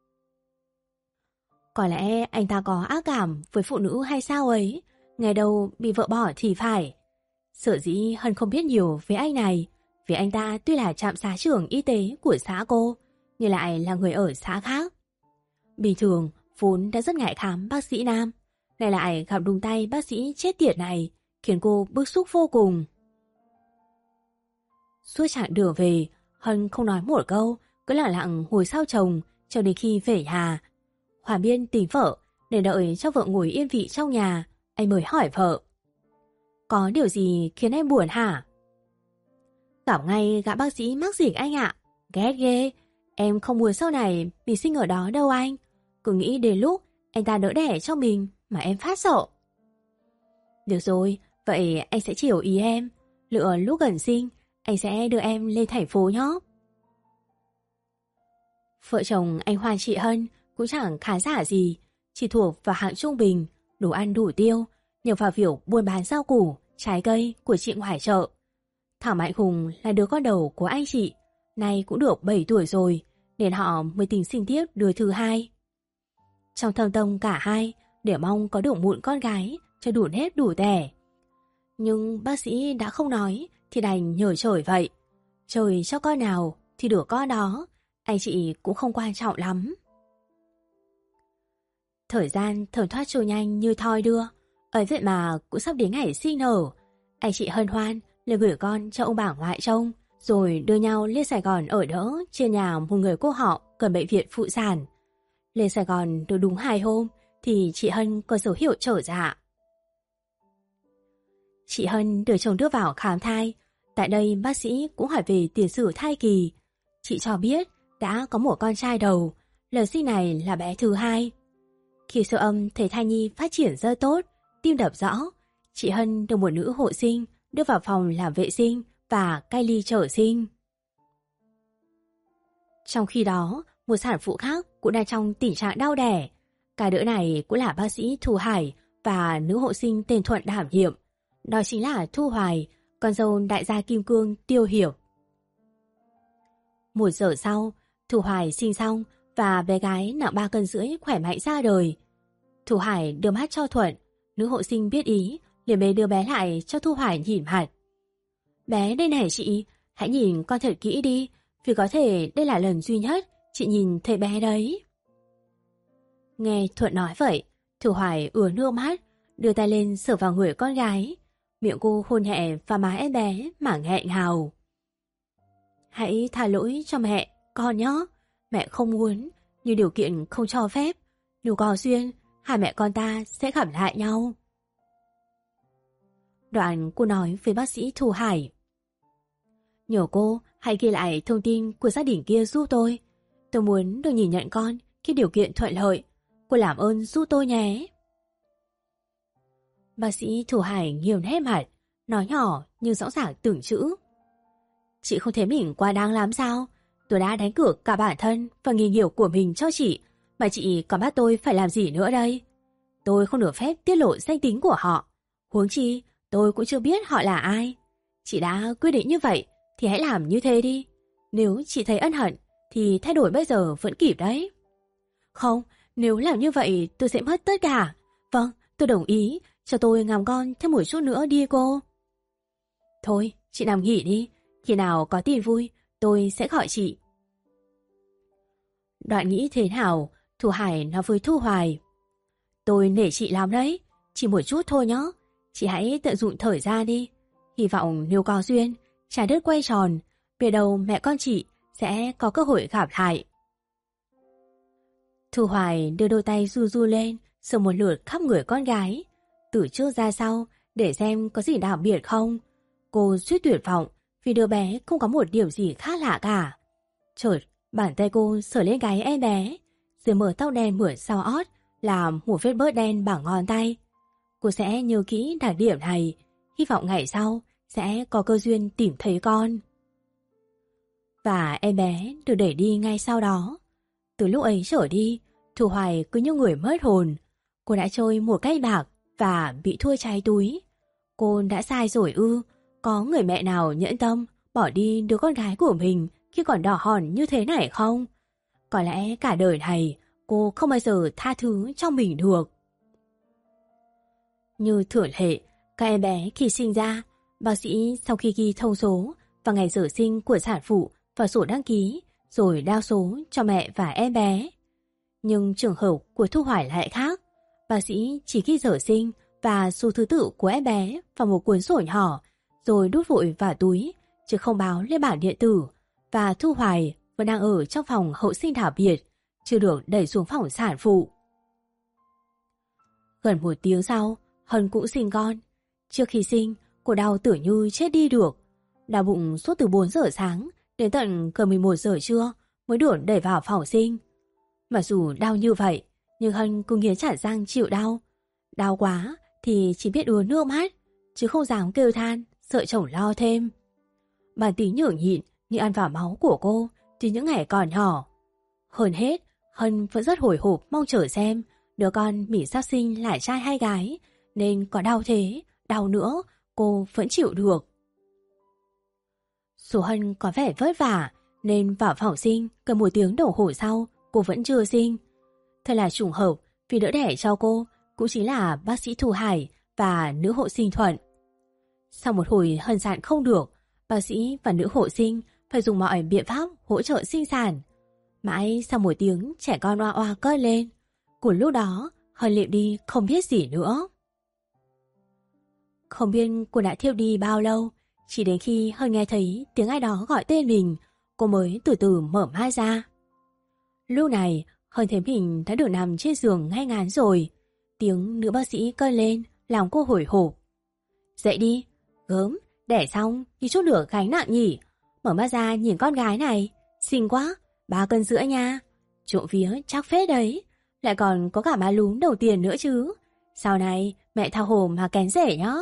Có lẽ anh ta có ác cảm với phụ nữ hay sao ấy, ngày đầu bị vợ bỏ thì phải. Sở dĩ Hân không biết nhiều về anh này, vì anh ta tuy là trạm xá trưởng y tế của xã cô, nhưng lại là người ở xã khác. Bình thường vốn đã rất ngại khám bác sĩ nam, nay lại gặp đùng tay bác sĩ chết tiệt này, khiến cô bức xúc vô cùng. Suốt chặng đường về, Hân không nói một câu, cứ lặng lặng ngồi sau chồng cho đến khi về nhà. Hòa Biên tìm vợ để đợi cho vợ ngồi yên vị trong nhà, anh mới hỏi vợ: có điều gì khiến em buồn hả? Gặp ngay gã bác sĩ mắc dịch anh ạ. Ghét ghê. Em không muốn sau này mình sinh ở đó đâu anh. Cứ nghĩ đến lúc anh ta đỡ đẻ cho mình mà em phát sợ. Được rồi, vậy anh sẽ chiều ý em. Lựa lúc gần sinh, anh sẽ đưa em lên thành phố nhé. Vợ chồng anh Hoan chị Hân cũng chẳng khá giả gì, chỉ thuộc vào hạng trung bình, đủ ăn đủ tiêu, nhờ vào việc buôn bán rau củ, trái cây của chị ngoài chợ. Thảo Mạnh Hùng là đứa con đầu của anh chị, nay cũng được 7 tuổi rồi, nên họ mới tính sinh tiếp đứa thứ hai. Trong thâm tâm cả hai để mong có được mụn con gái cho đủ nếp đủ tẻ. Nhưng bác sĩ đã không nói thì đành nhờ trời vậy. Trời cho con nào thì được con đó, anh chị cũng không quan trọng lắm. Thời gian thấm thoát trôi nhanh như thoi đưa, ấy vậy mà cũng sắp đến ngày sinh nở. Anh chị hân hoan liền gửi con cho ông bà ngoại trông, rồi đưa nhau lên Sài Gòn ở đỡ trên nhà một người cô họ cần bệnh viện phụ sản. Lên Sài Gòn được đúng 2 hôm thì chị Hân có dấu hiệu trở dạ. Chị Hân được chồng đưa vào khám thai. Tại đây bác sĩ cũng hỏi về tiền sử thai kỳ. Chị cho biết đã có một con trai đầu, lần sinh này là bé thứ hai. Khi siêu âm thấy thai nhi phát triển rất tốt, tim đập rõ, chị Hân được một nữ hộ sinh đưa vào phòng làm vệ sinh và cai ly trở sinh. Trong khi đó, một sản phụ khác cũng đang trong tình trạng đau đẻ. Cả đứa này cũng là bác sĩ Thu Hải và nữ hộ sinh tên Thuận đảm nhiệm. Đó chính là Thu Hoài, con dâu đại gia Kim Cương Tiêu Hiểu. 1 giờ sau, Thu Hoài sinh xong và bé gái nặng 3,5 cân khỏe mạnh ra đời. Thu Hải đưa mắt cho Thuận, nữ hộ sinh biết ý, liền bế đưa bé lại cho Thu Hoài nhìn mặt. Bé đây này chị, hãy nhìn con thật kỹ đi, vì có thể đây là lần duy nhất chị nhìn thấy bé đấy. Nghe Thuận nói vậy, Thu Hoài ứa nước mắt, đưa tay lên sờ vào người con gái. Miệng cô hôn nhẹ vào má em bé mà nghẹn ngào. Hãy tha lỗi cho mẹ, con nhé. Mẹ không muốn, nhưng điều kiện không cho phép. Nếu có duyên, hai mẹ con ta sẽ gặp lại nhau. Đoạn cô nói với bác sĩ Thu Hải: nhờ cô hãy ghi lại thông tin của gia đình kia giúp tôi. Tôi muốn được nhìn nhận con khi điều kiện thuận lợi. Cô làm ơn giúp tôi nhé. Bác sĩ Thu Hải nghiêng nét mặt, nói nhỏ nhưng rõ ràng từng chữ. Chị không thấy mình quá đáng lắm sao? Tôi đã đánh cược cả bản thân và nghề nghiệp của mình cho chị, mà chị còn bắt tôi phải làm gì nữa đây? Tôi không được phép tiết lộ danh tính của họ. Huống chi, tôi cũng chưa biết họ là ai. Chị đã quyết định như vậy thì hãy làm như thế đi. Nếu chị thấy ân hận thì thay đổi bây giờ vẫn kịp đấy. Không, nếu làm như vậy tôi sẽ mất tất cả. Vâng, tôi đồng ý, cho tôi ngắm con thêm một chút nữa đi cô. Thôi, chị nằm nghỉ đi, khi nào có tin vui tôi sẽ gọi chị. Đoạn nghĩ thế nào, Thu Hải nói với Thu Hoài. Tôi nể chị lắm đấy, chỉ một chút thôi nhá. Chị hãy tận dụng thời gian đi. Hy vọng nếu có duyên, trái đất quay tròn, biết đâu mẹ con chị sẽ có cơ hội gặp lại. Thu Hoài đưa đôi tay ru ru lên, sờ một lượt khắp người con gái. Từ trước ra sau, để xem có gì đặc biệt không. Cô suýt tuyệt vọng vì đứa bé không có một điều gì khác lạ cả. Chợt, bàn tay cô sờ lên gáy em bé, dưới mớ tóc đen mượt sau ót là một vết bớt đen bằng ngón tay. Cô sẽ nhớ kỹ đặc điểm này, hy vọng ngày sau sẽ có cơ duyên tìm thấy con. Và em bé được đẩy đi ngay sau đó. Từ lúc ấy trở đi, Thu Hoài cứ như người mất hồn. Cô đã trôi một cái bạc và bị thua cháy túi. Cô đã sai rồi ư? Có người mẹ nào nhẫn tâm bỏ đi đứa con gái của mình khi còn đỏ hòn như thế này không? Có lẽ cả đời này cô không bao giờ tha thứ cho mình được. Như thường lệ, các em bé khi sinh ra, bác sĩ sau khi ghi thông số và ngày giờ sinh của sản phụ vào sổ đăng ký, rồi đao số cho mẹ và em bé. Nhưng trường hợp của Thu Hoài lại khác. Bác sĩ chỉ ghi giờ sinh và số thứ tự của em bé vào một cuốn sổ nhỏ, rồi đút vội vào túi, chứ không báo lên bảng điện tử. Và Thu Hoài vẫn đang ở trong phòng hậu sinh đặc biệt, chưa được đẩy xuống phòng sản phụ. Gần 1 tiếng sau, Hân cũng sinh con. Trước khi sinh, cô đau tưởng như chết đi được. Đau bụng suốt từ 4 giờ sáng đến tận gần 11 giờ trưa mới được đẩy vào phòng sinh. Mặc dù đau như vậy, nhưng Hân cũng nghiến chặt răng chịu đau. Đau quá thì chỉ biết ứa nước mắt, chứ không dám kêu than, sợ chồng lo thêm. Bản tính nhường nhịn như ăn vào máu của cô từ những ngày còn nhỏ. Hơn hết, Hân vẫn rất hồi hộp mong chờ xem đứa con mình sắp sinh là trai hay gái, nên có đau thế, đau nữa, cô vẫn chịu được. Số Hân có vẻ vất vả, nên vào phòng sinh gần 1 tiếng đồng hồ sau, cô vẫn chưa sinh. Thật là trùng hợp vì đỡ đẻ cho cô cũng chính là bác sĩ Thu Hải và nữ hộ sinh Thuận. Sau một hồi Hân dạn không được, bác sĩ và nữ hộ sinh phải dùng mọi biện pháp hỗ trợ sinh sản. Mãi sau 1 tiếng trẻ con oa oa cất lên. Của lúc đó Hân liệm đi không biết gì nữa. Không biết cô đã thiêu đi bao lâu, chỉ đến khi Hân nghe thấy tiếng ai đó gọi tên mình, cô mới từ từ mở mắt ra. Lúc này Hân thấy mình đã được nằm trên giường ngay ngắn rồi. Tiếng nữ bác sĩ cất lên làm cô hồi hộp. Dậy đi, gớm, đẻ xong thì chút lửa gánh nặng nhỉ. Mở mắt ra nhìn con gái này, xinh quá, 3 cân rưỡi nha. Trộm vía chắc phết đấy, lại còn có cả má lúm đầu tiền nữa chứ. Sau này mẹ tha hồ mà kén rể nhá.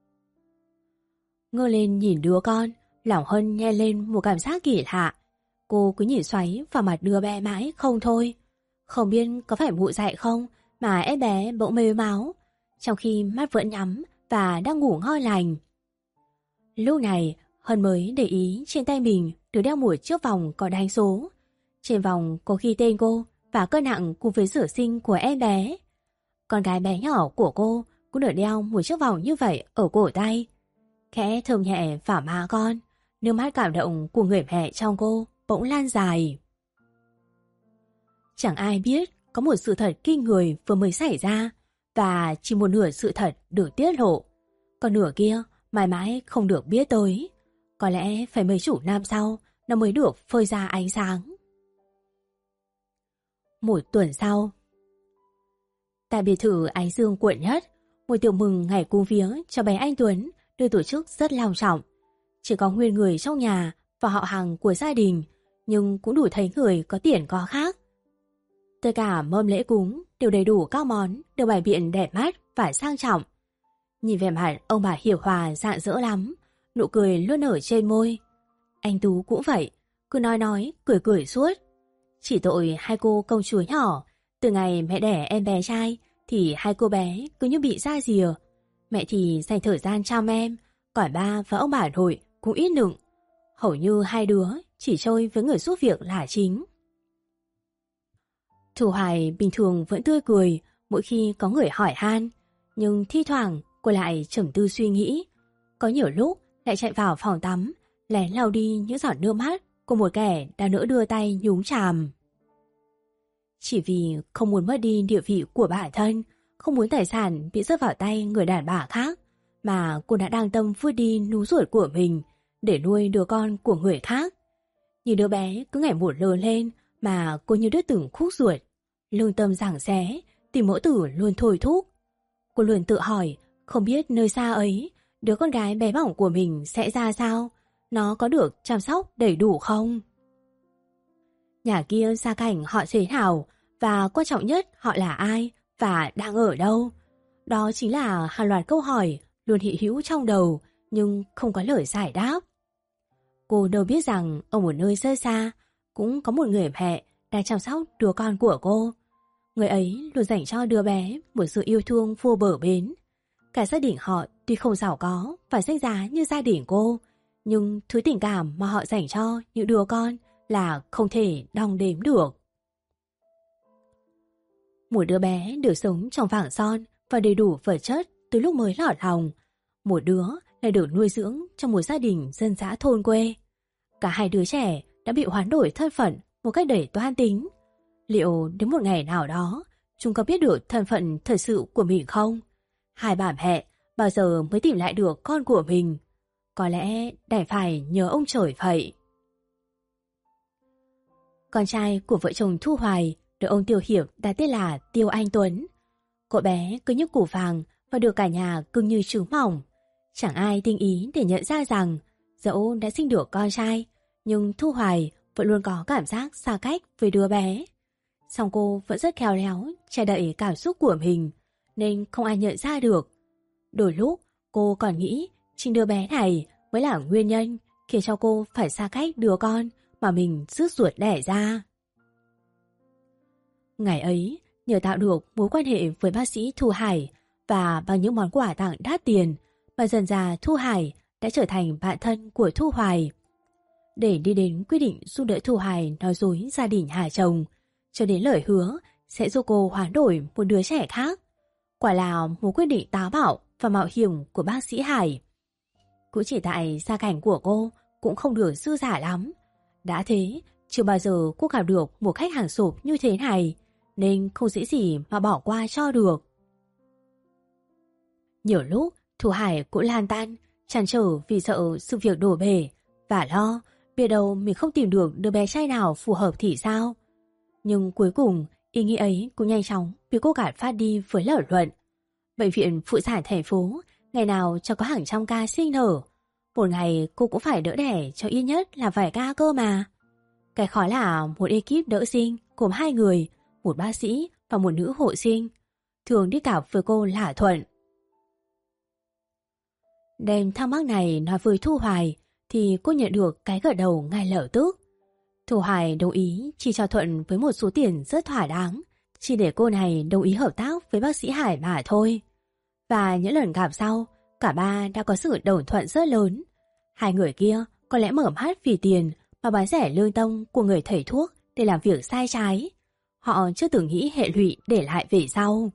Ngơ lên nhìn đứa con, lòng Hân nhen lên một cảm giác kỳ lạ. Cô cứ nhìn xoáy vào mặt đứa bé mãi không thôi. Không biết có phải mụ dạy không mà em bé bỗng mếu máu, trong khi mắt vẫn nhắm và đang ngủ ngon lành. Lúc này Hân mới để ý trên tay mình được đeo một chiếc vòng có đánh số. Trên vòng có ghi tên cô và cân nặng cùng với sữa sinh của em bé. Con gái bé nhỏ của cô cũng được đeo một chiếc vòng như vậy ở cổ tay. Khẽ thơm nhẹ vào má con, nước mắt cảm động của người mẹ trong cô bỗng lan dài. Chẳng ai biết có một sự thật kinh người vừa mới xảy ra, và chỉ một nửa sự thật được tiết lộ. Còn nửa kia mãi mãi không được biết tới. Có lẽ phải mấy chục năm sau nó mới được phơi ra ánh sáng. 1 tuần sau, tại biệt thự Ái Dương quận Nhất, một tiệc mừng ngày cúng vía cho bé anh Tuấn được tổ chức rất long trọng. Chỉ có nguyên người trong nhà và họ hàng của gia đình, nhưng cũng đủ thấy người có tiền có khác. Tất cả mâm lễ cúng đều đầy đủ các món, được bày biện đẹp mắt và sang trọng. Nhìn vẻ mặt ông bà Hiểu Hòa rạng rỡ lắm, nụ cười luôn ở trên môi. Anh Tú cũng vậy, cứ nói, cười cười suốt. Chỉ tội 2 cô công chúa nhỏ, từ ngày mẹ đẻ em bé trai thì 2 cô bé cứ như bị ra rìa. Mẹ thì dành thời gian chăm em, còn ba và ông bà nội cũng ít nựng. Hầu như 2 đứa chỉ chơi với người giúp việc là chính. Thu Hoài bình thường vẫn tươi cười mỗi khi có người hỏi han, nhưng thi thoảng cô lại trầm tư suy nghĩ. Có nhiều lúc lại chạy vào phòng tắm, lén lau đi những giọt nước mắt của một kẻ đã nỡ đưa tay nhúng chàm. Chỉ vì không muốn mất đi địa vị của bản thân, không muốn tài sản bị rơi vào tay người đàn bà khác, mà cô đã đang tâm vứt đi nú ruột của mình để nuôi đứa con của người khác. Nhìn đứa bé cứ ngày một lớn lên mà cô như đứt từng khúc ruột, lương tâm giằng xé, tìm mẫu tử luôn thôi thúc. Cô luôn tự hỏi, không biết nơi xa ấy, đứa con gái bé bỏng của mình sẽ ra sao, nó có được chăm sóc đầy đủ không? Nhà kia gia cảnh họ thế nào, và quan trọng nhất họ là ai và đang ở đâu? Đó chính là hàng loạt câu hỏi luôn hiện hữu trong đầu nhưng không có lời giải đáp. Cô đâu biết rằng ở một nơi rất xa cũng có một người mẹ đang chăm sóc đứa con của cô. Người ấy luôn dành cho đứa bé một sự yêu thương vô bờ bến. Cả gia đình họ tuy không giàu có và danh giá như gia đình cô, nhưng thứ tình cảm mà họ dành cho những đứa con là không thể đong đếm được. Một đứa bé được sống trong vàng son và đầy đủ vật chất từ lúc mới lọt lòng. Một đứa lại được nuôi dưỡng trong một gia đình dân dã thôn quê. Cả hai đứa trẻ đã bị hoán đổi thân phận một cách đầy toan tính. Liệu đến một ngày nào đó chúng có biết được thân phận thật sự của mình không? Hai bà mẹ bao giờ mới tìm lại được con của mình? Có lẽ đành phải nhờ ông trời vậy. Con trai của vợ chồng Thu Hoài được ông Tiêu Hiệp đặt tên là Tiêu Anh Tuấn. Cậu bé cứ như củ vàng và được cả nhà cưng như trứng mỏng. Chẳng ai tinh ý để nhận ra rằng dẫu đã sinh được con trai, nhưng Thu Hoài vẫn luôn có cảm giác xa cách với đứa bé. Song cô vẫn rất khéo léo che đậy cảm xúc của mình, nên không ai nhận ra được. Đôi lúc cô còn nghĩ chính đứa bé này mới là nguyên nhân khiến cho cô phải xa cách đứa con mà mình rứt ruột đẻ ra. Ngày ấy, nhờ tạo được mối quan hệ với bác sĩ Thu Hải và bằng những món quà tặng đắt tiền, mà dần dà Thu Hải đã trở thành bạn thân của Thu Hoài. Để đi đến quyết định giúp đỡ Thu Hoài nói dối gia đình nhà chồng, cho đến lời hứa sẽ giúp cô hoán đổi một đứa trẻ khác. Quả là một quyết định táo bạo và mạo hiểm của bác sĩ Hải. Cũng chỉ tại gia cảnh của cô cũng không được dư dả lắm. Đã thế, chưa bao giờ cô gặp được một khách hàng sộp như thế này, nên không dễ gì mà bỏ qua cho được. Nhiều lúc Thu Hải cũng lan tan, trăn trở vì sợ sự việc đổ bể, và lo biết đâu mình không tìm được đứa bé trai nào phù hợp thì sao. Nhưng cuối cùng ý nghĩ ấy cũng nhanh chóng bị cô gạt phát đi với lợi luận. Bệnh viện phụ sản thành phố ngày nào cho có hàng trăm ca sinh nở. Một ngày cô cũng phải đỡ đẻ cho ít nhất là vài ca cơ mà. Cái khó là một ekip đỡ sinh gồm 2 người, một bác sĩ và một nữ hộ sinh. Thường đi cặp với cô là Thuận. Đem thắc mắc này nói với Thu Hoài thì cô nhận được cái gật đầu ngay lập tức. Thu Hoài đồng ý chi cho Thuận với một số tiền rất thỏa đáng, chỉ để cô này đồng ý hợp tác với bác sĩ Hải mà thôi. Và những lần gặp sau, cả ba đã có sự đồng thuận rất lớn. Hai người kia có lẽ mở mắt vì tiền mà bán rẻ lương tâm của người thầy thuốc để làm việc sai trái. Họ chưa từng nghĩ hệ lụy để lại về sau.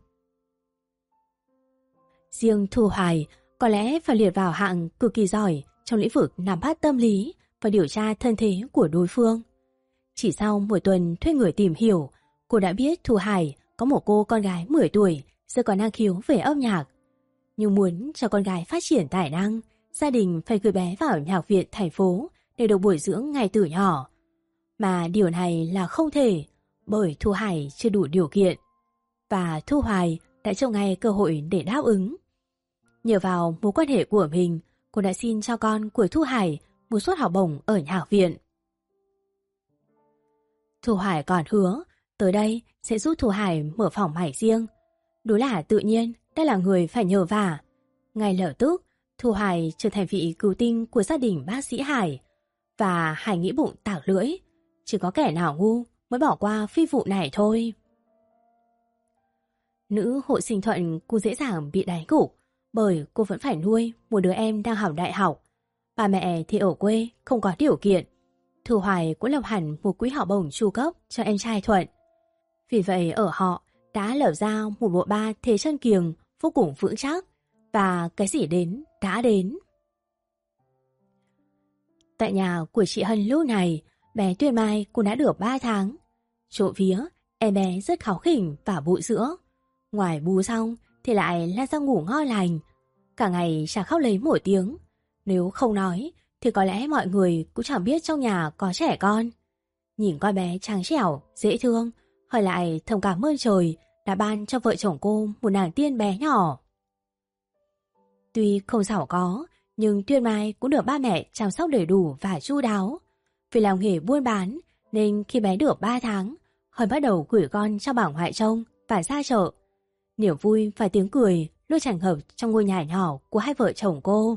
Riêng Thu Hoài có lẽ phải liệt vào hạng cực kỳ giỏi trong lĩnh vực nắm bắt tâm lý và điều tra thân thế của đối phương. Chỉ sau một tuần thuê người tìm hiểu, cô đã biết Thu Hải có một cô con gái 10 tuổi rất có năng khiếu về âm nhạc. Nhưng muốn cho con gái phát triển tài năng, gia đình phải gửi bé vào nhạc viện thành phố để được bồi dưỡng ngay từ nhỏ. Mà điều này là không thể, bởi Thu Hải chưa đủ điều kiện. Và Thu Hoài đã cho ngay cơ hội để đáp ứng. Nhờ vào mối quan hệ của mình, cô đã xin cho con của Thu Hải một suất học bổng ở nhạc viện. Thu Hải còn hứa tới đây sẽ giúp Thu Hải mở phòng mải riêng. Đúng là tự nhiên đây là người phải nhờ vả. Ngay lập tức Thu Hải trở thành vị cứu tinh của gia đình bác sĩ Hải. Và Hải nghĩ bụng tạc lưỡi, chỉ có kẻ nào ngu mới bỏ qua phi vụ này thôi. Nữ hộ sinh Thuận cũng dễ dàng bị đánh gục, bởi cô vẫn phải nuôi một đứa em đang học đại học. Bà mẹ thì ở quê không có điều kiện. Thư Hoài cũng lập hẳn một quỹ học bổng chu cấp cho em trai Thuận. Vì vậy ở họ đã lập ra một bộ ba thế chân kiềng vô cùng vững chắc, và cái gì đến đã đến. Tại nhà của chị Hân lúc này, bé Tuyền Mai cũng đã được 3 tháng. Trộm vía, em bé rất kháu khỉnh và bú sữa. Ngoài bú xong thì lại la ra ngủ ngon lành. Cả ngày chả khóc lấy một tiếng. Nếu không nói thì có lẽ mọi người cũng chẳng biết trong nhà có trẻ con. Nhìn con bé trắng trẻo, dễ thương, hỏi lại thầm cảm ơn trời đã ban cho vợ chồng cô một nàng tiên bé nhỏ. Tuy không giàu có, nhưng Tuyền Mai cũng được ba mẹ chăm sóc đầy đủ và chu đáo. Vì làm nghề buôn bán nên khi bé được 3 tháng, Hân bắt đầu gửi con cho bà ngoại trông và ra chợ. Niềm vui và tiếng cười luôn tràn ngập trong ngôi nhà nhỏ của hai vợ chồng cô.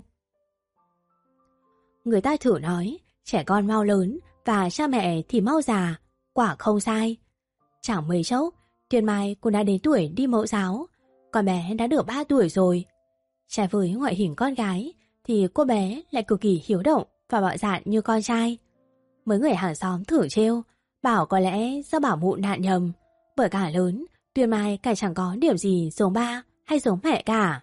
Người ta thử nói trẻ con mau lớn và cha mẹ thì mau già, quả không sai. Chẳng mấy chốc, Tuyền Mai cũng đã đến tuổi đi mẫu giáo, con bé đã được 3 tuổi rồi. Trái với ngoại hình con gái thì cô bé lại cực kỳ hiếu động và bạo dạn như con trai. Mấy người hàng xóm thử trêu, bảo có lẽ do bảo mụ nạn nhầm, bởi cả lớn Tuyền Mai cả chẳng có điểm gì giống ba hay giống mẹ cả.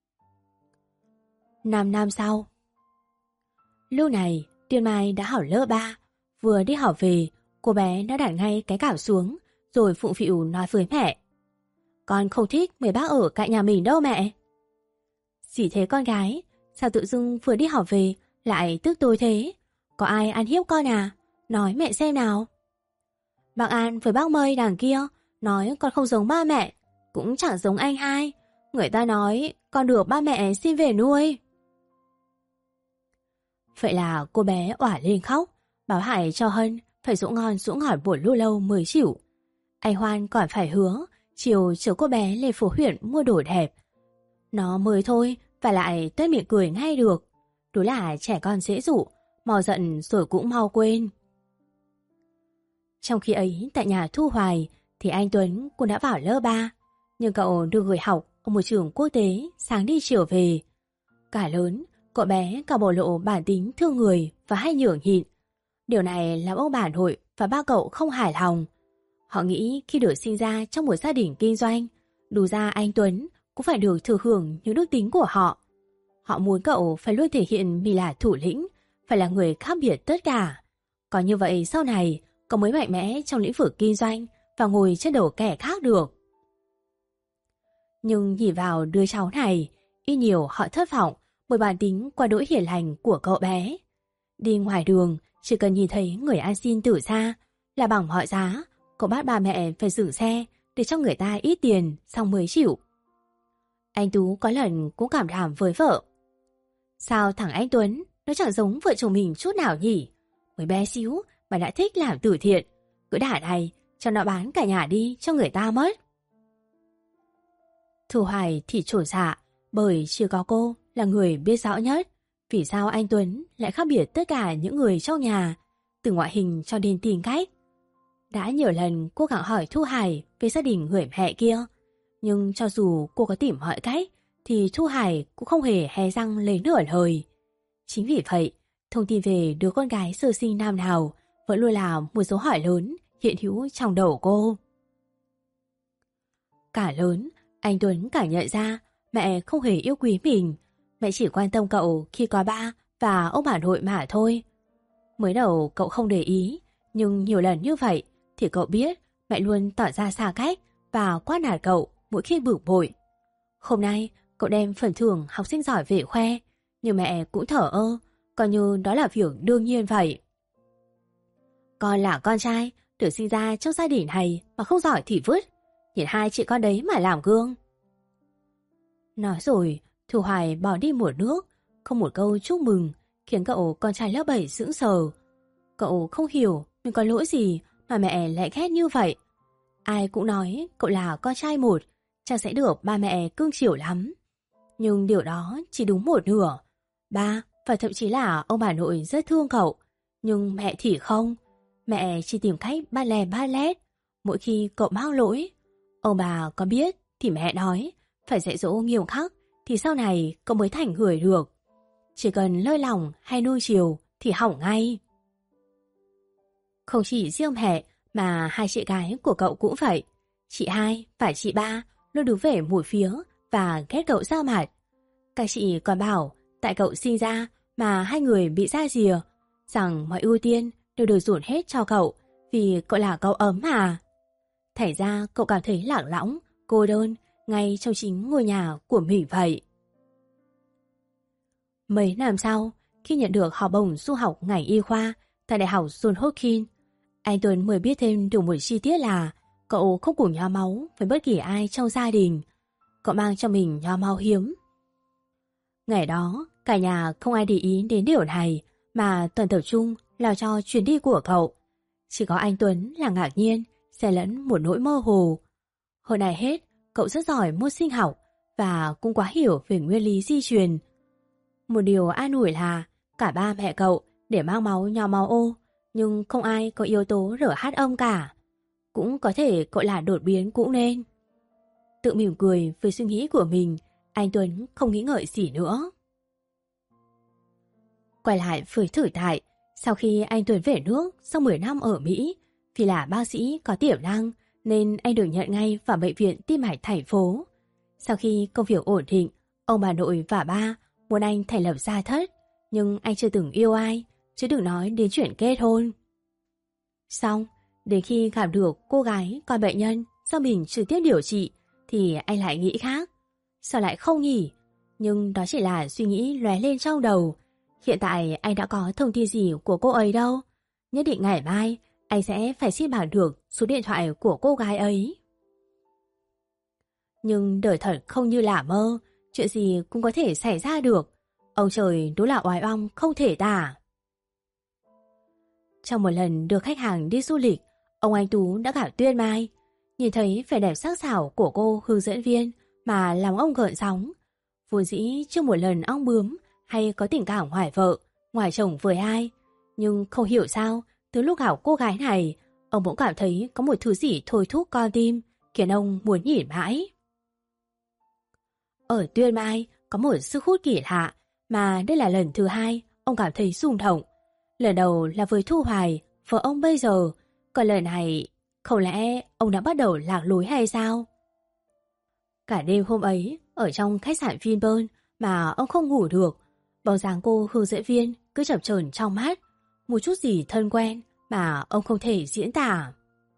5 năm sau, lúc này Tuyền Mai đã học lớp 3. Vừa đi học về, cô bé đã đặt ngay cái cảm xuống rồi phụng phịu nói với mẹ: "Con không thích mấy bác ở cạnh nhà mình đâu mẹ." "Gì thế con gái? Sao tự dưng vừa đi học về lại tức tối thế? Có ai ăn hiếp con à? Nói mẹ xem nào." "Bác An với bác Mây đằng kia nói con không giống ba mẹ, cũng chẳng giống anh hai. Người ta nói con được ba mẹ xin về nuôi." Vậy là cô bé òa lên khóc, báo hại cho Hân phải dỗ ngon dỗ ngọt một lúc lâu mới chịu. Anh Hoan còn phải hứa chiều chở cô bé lên phố huyện mua đồ đẹp. Nó mới thôi và lại tuét miệng cười ngay được. Đúng là trẻ con dễ dụ, mau giận rồi cũng mau quên. Trong khi ấy tại nhà Thu Hoài thì anh Tuấn cũng đã vào lớp 3, nhưng cậu được gửi học ở một trường quốc tế, sáng đi chiều về. Cả lớn, cậu bé cả bộ lộ bản tính thương người và hay nhường nhịn. Điều này làm ông bà nội và ba cậu không hài lòng. Họ nghĩ khi được sinh ra trong một gia đình kinh doanh, đủ ra anh Tuấn cũng phải được thừa hưởng những đức tính của họ. Họ muốn cậu phải luôn thể hiện mình là thủ lĩnh, phải là người khác biệt tất cả. Có như vậy sau này cậu mới mạnh mẽ trong lĩnh vực kinh doanh và ngồi trên đầu kẻ khác được. Nhưng nhìn vào đứa cháu này, ít nhiều họ thất vọng bởi bản tính quá đỗi hiền lành của cậu bé. Đi ngoài đường, chỉ cần nhìn thấy người ăn xin từ xa là bằng mọi giá, cậu bắt ba mẹ phải dừng xe để cho người ta ít tiền xong mới chịu. Anh Tú có lần cũng cảm đảm với vợ: "Sao thằng anh Tuấn nó chẳng giống vợ chồng mình chút nào nhỉ? Mới bé xíu mà đã thích làm từ thiện, cứ đả này cho nó bán cả nhà đi cho người ta mất." Thu Hoài thì trổ dạ, bởi chỉ có cô là người biết rõ nhất vì sao anh Tuấn lại khác biệt tất cả những người trong nhà, từ ngoại hình cho đến tính cách. Đã nhiều lần cô gắng hỏi Thu Hải về gia đình người mẹ kia, nhưng cho dù cô có tìm mọi cách thì Thu Hải cũng không hề hé răng lấy nửa lời. Chính vì vậy, thông tin về đứa con gái sơ sinh nam nào vẫn luôn là một dấu hỏi lớn hiện hữu trong đầu cô. Cả lớn, anh Tuấn cảm nhận ra mẹ không hề yêu quý mình. Mẹ chỉ quan tâm cậu khi có ba và ông bà nội mà thôi. Mới đầu cậu không để ý, nhưng nhiều lần như vậy thì cậu biết mẹ luôn tỏ ra xa cách và quát nạt cậu mỗi khi bực bội. Hôm nay cậu đem phần thưởng học sinh giỏi về khoe, nhưng mẹ cũng thở ơ, coi như đó là việc đương nhiên vậy. "Con là con trai, được sinh ra trong gia đình này mà không giỏi thì vứt. Nhìn hai chị con đấy mà làm gương." Nói rồi, Thu Hoài bỏ đi một nước, không một câu chúc mừng, khiến cậu con trai lớp 7 sững sờ. Cậu không hiểu mình có lỗi gì mà mẹ lại ghét như vậy. Ai cũng nói cậu là con trai một, chắc sẽ được ba mẹ cưng chiều lắm. Nhưng điều đó chỉ đúng một nửa. Ba và thậm chí là ông bà nội rất thương cậu, nhưng mẹ thì không. Mẹ chỉ tìm cách ba lè ba lét mỗi khi cậu mắc lỗi. Ông bà có biết thì mẹ nói phải dạy dỗ nghiêm khắc thì sau này cậu mới thành người được. Chỉ cần lơi lỏng hay nuông chiều thì hỏng ngay. Không chỉ riêng mẹ mà hai chị gái của cậu cũng vậy. Chị hai và chị ba luôn đứng về một phía và ghét cậu ra mặt. Các chị còn bảo tại cậu sinh ra mà hai người bị ra rìa, rằng mọi ưu tiên đều được dồn hết cho cậu vì cậu là cậu ấm mà. Thành ra cậu cảm thấy lạc lõng, cô đơn ngay trong chính ngôi nhà của mình vậy. Mấy năm sau, khi nhận được học bổng du học ngành y khoa tại Đại học Johns Hopkins, anh Tuấn mới biết thêm được một chi tiết là cậu không cùng nhóm máu với bất kỳ ai trong gia đình. Cậu mang cho mình nhóm máu hiếm. Ngày đó, cả nhà không ai để ý đến điều này mà toàn tập trung lo cho chuyến đi của cậu. Chỉ có anh Tuấn là ngạc nhiên, xen lẫn một nỗi mơ hồ. Hơn ai hết, cậu rất giỏi môn sinh học và cũng quá hiểu về nguyên lý di truyền. Một điều an ủi là cả ba mẹ cậu để mang máu nhóm máu O, nhưng không ai có yếu tố RH âm cả. Cũng có thể cậu là đột biến cũng nên. Tự mỉm cười với suy nghĩ của mình, anh Tuấn không nghĩ ngợi gì nữa. Quay lại với thử tại, sau khi anh Tuấn về nước sau 10 năm ở Mỹ, vì là bác sĩ có tiềm năng nên anh được nhận ngay vào bệnh viện tim mạch thành phố. Sau khi công việc ổn định, ông bà nội và ba muốn anh thành lập gia thất, nhưng anh chưa từng yêu ai, chứ đừng nói đến chuyện kết hôn. Xong, đến khi gặp được cô gái con bệnh nhân do mình trực tiếp điều trị thì anh lại nghĩ khác. Sao lại không nhỉ? Nhưng đó chỉ là suy nghĩ lóe lên trong đầu. Hiện tại anh đã có thông tin gì của cô ấy đâu. Nhất định ngày mai anh sẽ phải xin bằng được số điện thoại của cô gái ấy. Nhưng đời thật không như là mơ, chuyện gì cũng có thể xảy ra được. Ông trời đúng là oái oăm không thể tả. Trong một lần đưa khách hàng đi du lịch, ông anh Tú đã gặp Tuyên Mai. Nhìn thấy vẻ đẹp sắc sảo của cô hướng dẫn viên mà lòng ông gợn sóng. Vốn dĩ chưa một lần ong bướm hay có tình cảm ngoài vợ, ngoài chồng với ai. Nhưng không hiểu sao, từ lúc gặp cô gái này, ông bỗng cảm thấy có một thứ gì thôi thúc con tim, khiến ông muốn nhìn mãi. Ở Tuyên Mai có một sức hút kỳ lạ, mà đây là lần thứ hai ông cảm thấy rung động. Lần đầu là với Thu Hoài, vợ ông bây giờ, còn lần này không lẽ ông đã bắt đầu lạc lối hay sao? Cả đêm hôm ấy, ở trong khách sạn Vinpearl mà ông không ngủ được, bóng dáng cô hướng dẫn viên cứ chập chờn trong mắt, một chút gì thân quen mà ông không thể diễn tả.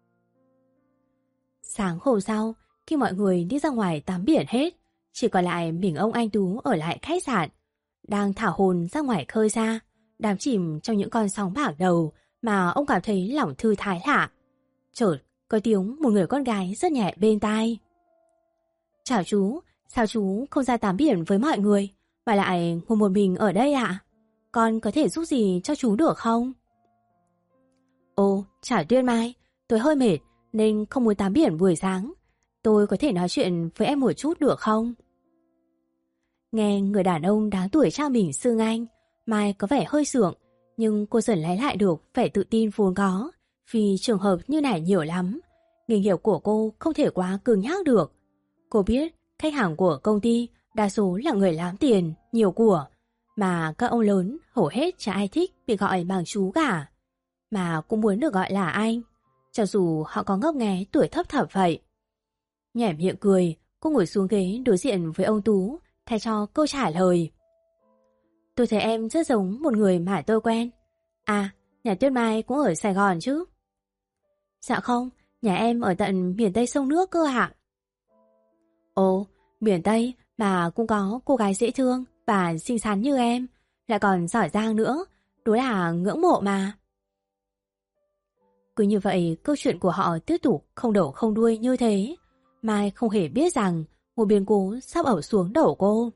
Sáng hôm sau, khi mọi người đi ra ngoài tắm biển hết, chỉ còn lại mình ông anh Tú ở lại khách sạn, đang thả hồn ra ngoài khơi ra, đắm chìm trong những con sóng bạc đầu mà ông cảm thấy lòng thư thái lạ. Chợt có tiếng một người con gái rất nhẹ bên tai. Chào chú, sao chú không ra tắm biển với mọi người mà lại ngồi một mình ở đây ạ? Con có thể giúp gì cho chú được không? Ồ, chào Tuyên Mai, tôi hơi mệt nên không muốn tắm biển buổi sáng. Tôi có thể nói chuyện với em một chút được không? Nghe người đàn ông đáng tuổi trao mình xưng anh, Mai có vẻ hơi sượng, nhưng cô dần lấy lại được vẻ tự tin vốn có, vì trường hợp như này nhiều lắm. Nghề nghiệp của cô không thể quá cứng nhắc được. Cô biết khách hàng của công ty đa số là người lắm tiền, nhiều của, mà các ông lớn hầu hết chả ai thích bị gọi bằng chú cả, mà cũng muốn được gọi là anh, cho dù họ có ngốc nghé tuổi thấp thỏm vậy. Nhoẻn miệng cười, cô ngồi xuống ghế đối diện với ông Tú, thay cho câu trả lời. Tôi thấy em rất giống một người mà tôi quen. À, nhà Tuyết Mai cũng ở Sài Gòn chứ? Dạ không, nhà em ở tận miền Tây sông nước cơ ạ. Ồ, miền Tây mà cũng có cô gái dễ thương và xinh xắn như em, lại còn giỏi giang nữa, đúng là ngưỡng mộ mà. Cứ như vậy, câu chuyện của họ tiếp tục không đầu không đuôi như thế. Mai không hề biết rằng một biến cố sắp ập xuống đầu cô.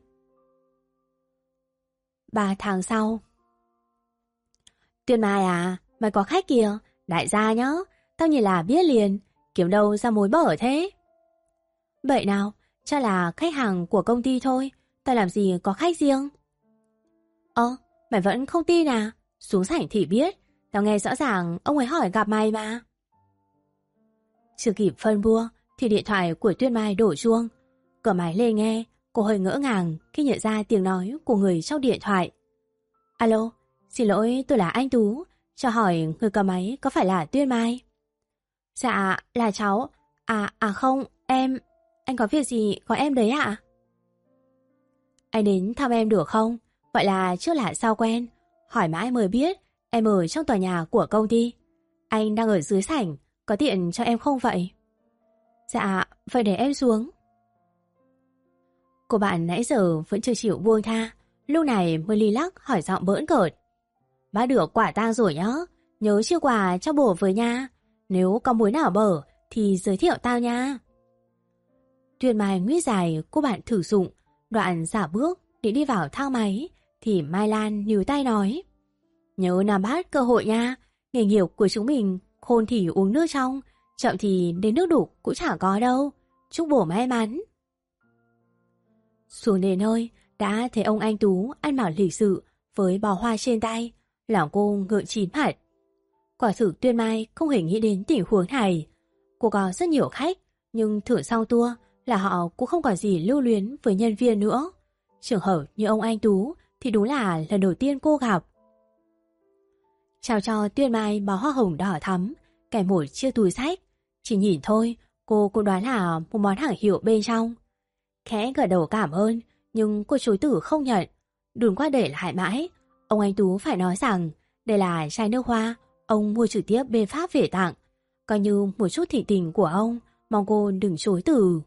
3 tháng sau. Tuyên Mai à, mày có khách kìa, đại gia nhá, tao nhìn là biết liền, kiếm đâu ra mối bở thế. Vậy nào, chắc là khách hàng của công ty thôi, tao làm gì có khách riêng. Mày vẫn không tin à, xuống sảnh thì biết, tao nghe rõ ràng ông ấy hỏi gặp mày mà. Chưa kịp phân bua thì điện thoại của Tuyên Mai đổ chuông. Cửa máy lên nghe, cô hơi ngỡ ngàng khi nhận ra tiếng nói của người trong điện thoại. Alo, xin lỗi, tôi là anh Tú, cho hỏi người cầm máy có phải là Tuyên Mai? Dạ, là cháu. Không, anh có việc gì gọi em đấy ạ? Anh đến thăm em được không? Vậy là trước lạ sau quen. Hỏi mãi mới biết em ở trong tòa nhà của công ty. Anh đang ở dưới sảnh, có tiện cho em không vậy? Dạ, vậy để em xuống. Cô bạn nãy giờ vẫn chưa chịu buông tha, lúc này mới li lắc hỏi giọng bỡn cợt. Bác được quả tang rồi nhá, nhớ chia quà cho bố với nha. Nếu có muối nào bở thì giới thiệu tao nha. Tuyên Mai nguyết dài cô bạn thử dụng, đoạn giả bước để đi vào thang máy thì Mai Lan níu tay nói: Nhớ nắm bắt cơ hội nha, nghề nghiệp của chúng mình khôn thì uống nước trong, chậm thì đến nước đục cũng chẳng có đâu. Chúc bố may mắn. Xuống đến nơi đã thấy ông anh Tú ăn mặc lịch sự với bó hoa trên tay, lòng cô ngượng chín mặt. Quả thực Tuyên Mai không hề nghĩ đến tình huống này. Cô có rất nhiều khách, nhưng thử sau tour là họ cũng không còn gì lưu luyến với nhân viên nữa. Trường hợp như ông anh Tú thì đúng là lần đầu tiên cô gặp. Chào cho Tuyên Mai bó hoa hồng đỏ thắm, kèm một chiếc túi xách. Chỉ nhìn thôi, cô cũng đoán là một món hàng hiệu bên trong. Khẽ gật đầu cảm ơn, nhưng cô chối từ không nhận. Đùn qua để lại mãi, ông anh Tú phải nói rằng đây là chai nước hoa ông mua trực tiếp bên Pháp về tặng, coi như một chút thịnh tình của ông, mong cô đừng chối từ.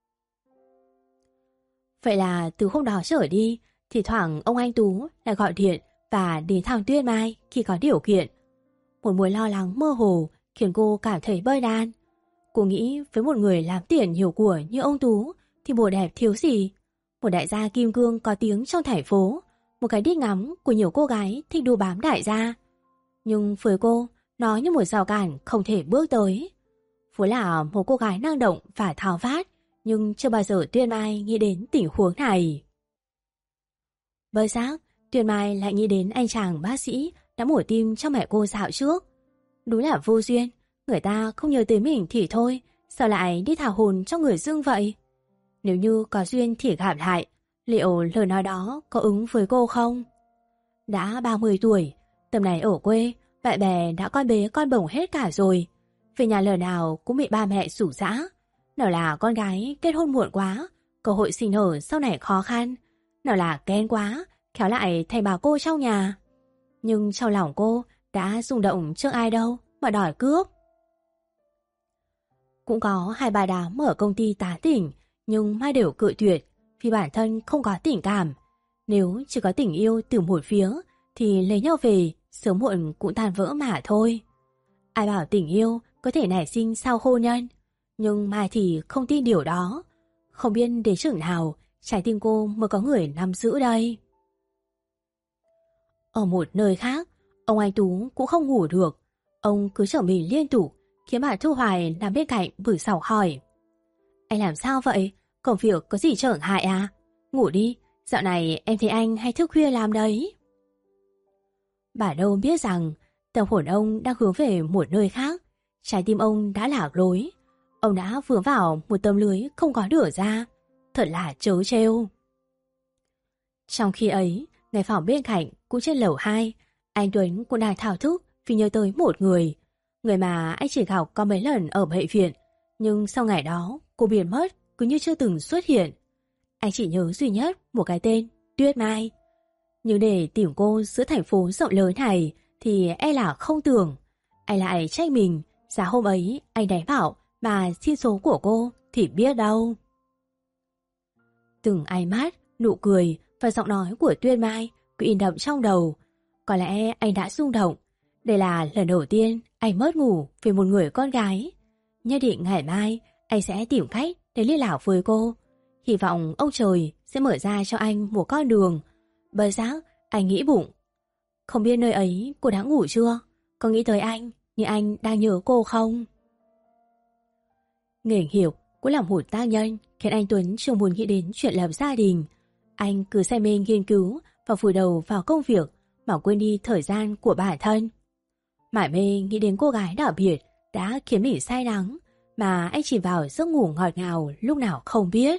Vậy là từ hôm đó trở đi, thì thoảng ông anh Tú lại gọi điện và đến thăm Tuyên Mai khi có điều kiện. Một mùi lo lắng mơ hồ khiến cô cảm thấy bơi đan. Cô nghĩ với một người làm tiền nhiều của như ông Tú thì bồ đẹp thiếu gì. Một đại gia kim cương có tiếng trong thành phố, một cái đích ngắm của nhiều cô gái thích đu bám đại gia. Nhưng với cô, nó như một rào cản không thể bước tới. Vốn là một cô gái năng động và tháo vát, nhưng chưa bao giờ Tuyên Mai nghĩ đến tình huống này. Bơi giác, Tuyên Mai lại nghĩ đến anh chàng bác sĩ đã mổ tim cho mẹ cô dạo trước. Đúng là vô duyên, người ta không nhớ tới mình thì thôi, sao lại đi thảo hồn cho người dưng vậy? Nếu như có duyên thì gặp lại, liệu lời nói đó có ứng với cô không? Đã 30 tuổi, tầm này ở quê, bạn bè đã con bế con bồng hết cả rồi. Về nhà lần nào cũng bị ba mẹ rủ rã. Nào là con gái kết hôn muộn quá, cơ hội sinh nở sau này khó khăn. Nào là ghen quá, khéo lại thành bà cô trong nhà. Nhưng trong lòng cô đã rung động trước ai đâu mà đòi cướp. Cũng có 2-3 đám ở công ty tán tỉnh, nhưng mai đều cự tuyệt vì bản thân không có tình cảm. Nếu chỉ có tình yêu từ một phía thì lấy nhau về sớm muộn cũng tan vỡ mà thôi. Ai bảo tình yêu có thể nảy sinh sau hôn nhân, nhưng Mai thì không tin điều đó. Không biết đến chừng nào trái tim cô mới có người nắm giữ đây. Ở một nơi khác, ông anh Tú cũng không ngủ được. Ông cứ trở mình liên tục, khiến bà Thu Hoài nằm bên cạnh bửng xảo hỏi: Anh làm sao vậy? Công việc có gì trở ngại à? Ngủ đi, dạo này em thấy anh hay thức khuya làm đấy. Bà đâu biết rằng tâm hồn ông đang hướng về một nơi khác. Trái tim ông đã lạc lối. Ông đã vướng vào một tấm lưới không có đửa ra. Thật là trớ trêu. Trong khi ấy, ngay phòng bên cạnh cũng trên lầu 2, anh Tuấn cũng đang thao thức vì nhớ tới một người. Người mà anh chỉ gặp có mấy lần ở bệnh viện, nhưng sau ngày đó cô biến mất cứ như chưa từng xuất hiện. Anh chỉ nhớ duy nhất một cái tên, Tuyết Mai. Nhưng để tìm cô giữa thành phố rộng lớn này thì e là không tưởng. Anh lại trách mình, giá hôm ấy anh đánh bảo mà xin số của cô thì biết đâu. Từng ánh mắt, nụ cười và giọng nói của Tuyên Mai cứ in đậm trong đầu. Có lẽ anh đã rung động. Đây là lần đầu tiên anh mất ngủ vì một người con gái. Nhất định ngày mai anh sẽ tìm cách để liên lạc với cô. Hy vọng ông trời sẽ mở ra cho anh một con đường. Bất giác anh nghĩ bụng, không biết nơi ấy cô đã ngủ chưa? Có nghĩ tới anh như anh đang nhớ cô không? Nghề nghiệp cũng là một tác nhân khiến anh Tuấn chưa muốn nghĩ đến chuyện lập gia đình. Anh cứ say mê nghiên cứu và vùi đầu vào công việc mà quên đi thời gian của bản thân. Mải mê nghĩ đến cô gái đặc biệt đã khiến mình say đắng, mà anh chỉ vào giấc ngủ ngọt ngào lúc nào không biết.